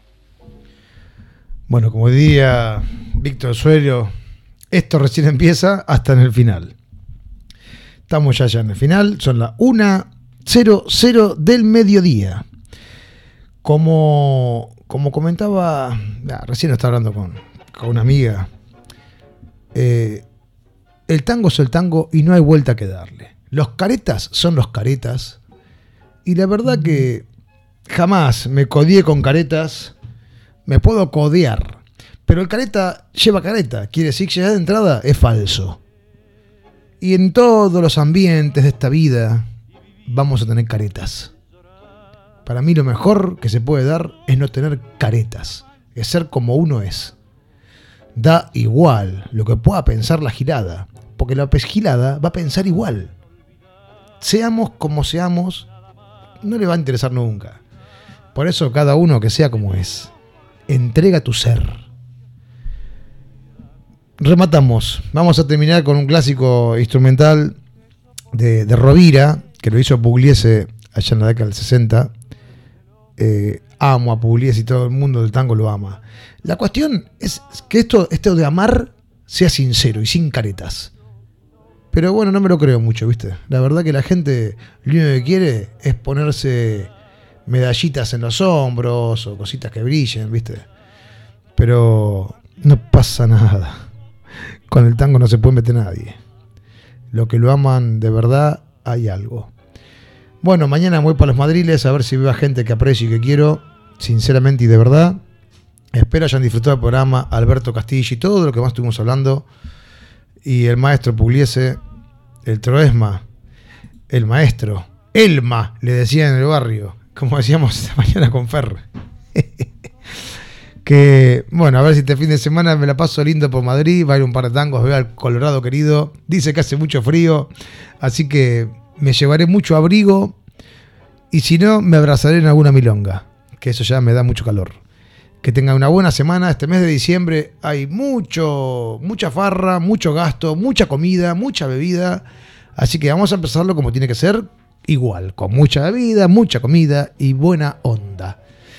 Bueno, como diría Víctor Suero, esto recién empieza hasta en el final. Estamos ya, ya en el final, son las una cero cero del mediodía. Como, como comentaba, ah, recién estaba hablando con, con una amiga, eh, el tango es el tango y no hay vuelta que darle. Los caretas son los caretas y la verdad que jamás me codié con caretas. Me puedo codear, pero el careta lleva careta, quiere decir que ya de entrada es falso. Y en todos los ambientes de esta vida vamos a tener caretas. Para mí lo mejor que se puede dar es no tener caretas, es ser como uno es. Da igual lo que pueda pensar la gilada, porque la gilada va a pensar igual. Seamos como seamos, no le va a interesar nunca. Por eso cada uno que sea como es. Entrega tu ser. Rematamos. Vamos a terminar con un clásico instrumental de, de Rovira, que lo hizo Pugliese allá en la década del sesenta. Eh, amo a Pugliese y todo el mundo del tango lo ama. La cuestión es que esto, esto de amar sea sincero y sin caretas. Pero bueno, no me lo creo mucho, ¿viste? La verdad que la gente lo único que quiere es ponerse medallitas en los hombros o cositas que brillen, ¿viste? Pero no pasa nada. Con el tango no se puede meter nadie. Lo que lo aman de verdad, hay algo. Bueno, mañana voy para los Madriles a ver si veo a gente que aprecio y que quiero, sinceramente y de verdad. Espero hayan disfrutado del programa, Alberto Castillo y todo lo que más estuvimos hablando. Y el maestro Pugliese, el Troesma, el maestro, Elma, le decían en el barrio, como decíamos esta mañana con Ferre. Que, bueno, a ver si este fin de semana me la paso lindo por Madrid, bailo un par de tangos, veo al Colorado querido. Dice que hace mucho frío, así que me llevaré mucho abrigo y si no, me abrazaré en alguna milonga, que eso ya me da mucho calor. Que tengan una buena semana. Este mes de diciembre hay mucho, mucha farra, mucho gasto, mucha comida, mucha bebida. Así que vamos a empezarlo como tiene que ser, igual, con mucha bebida, mucha comida y buena onda.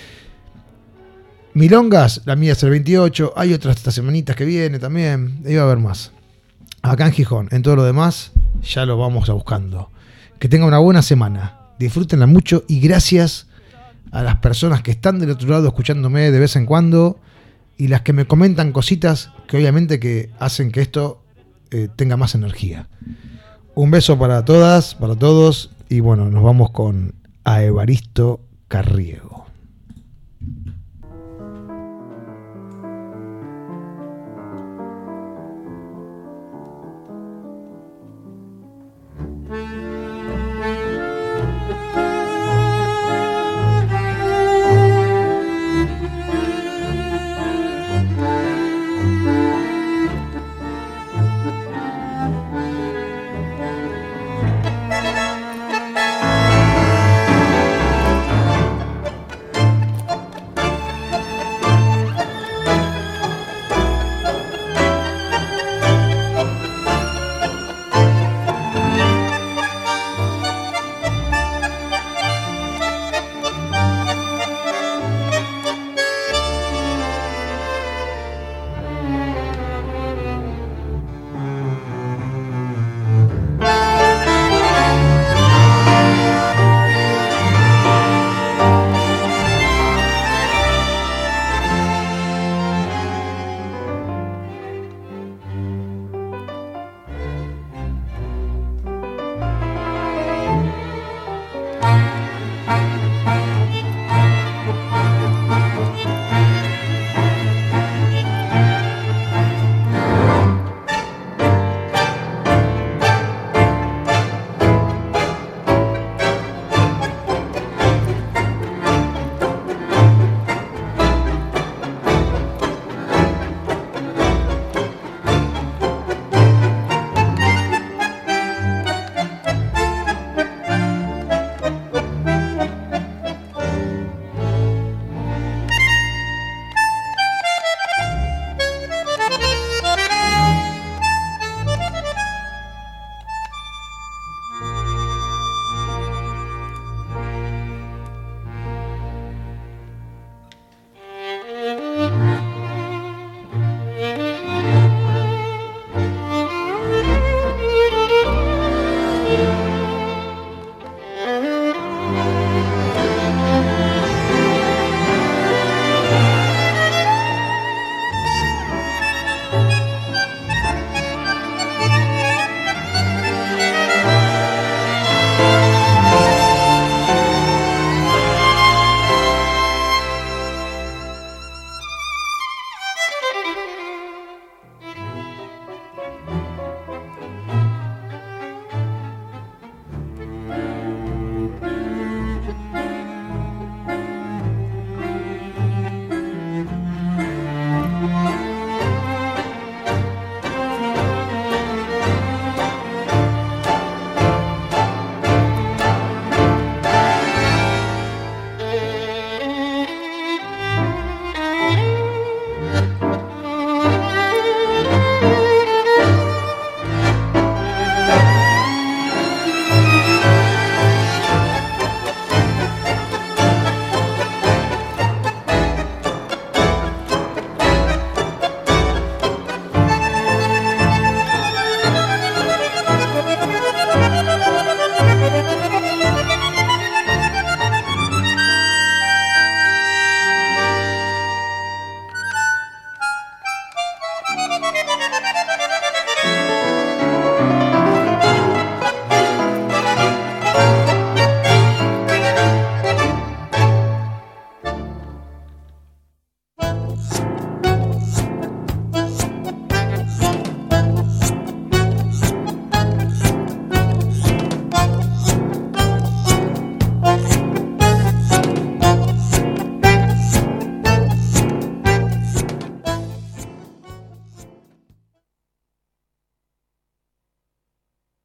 Milongas, la mía es el veintiocho, hay otras estas semanitas que viene también, ahí va a haber más. Acá en Gijón, en todo lo demás, ya lo vamos a buscando. Que tengan una buena semana, disfrútenla mucho y gracias a las personas que están del otro lado escuchándome de vez en cuando y las que me comentan cositas que obviamente que hacen que esto eh, tenga más energía. Un beso para todas, para todos y bueno, nos vamos con a Evaristo Carriego.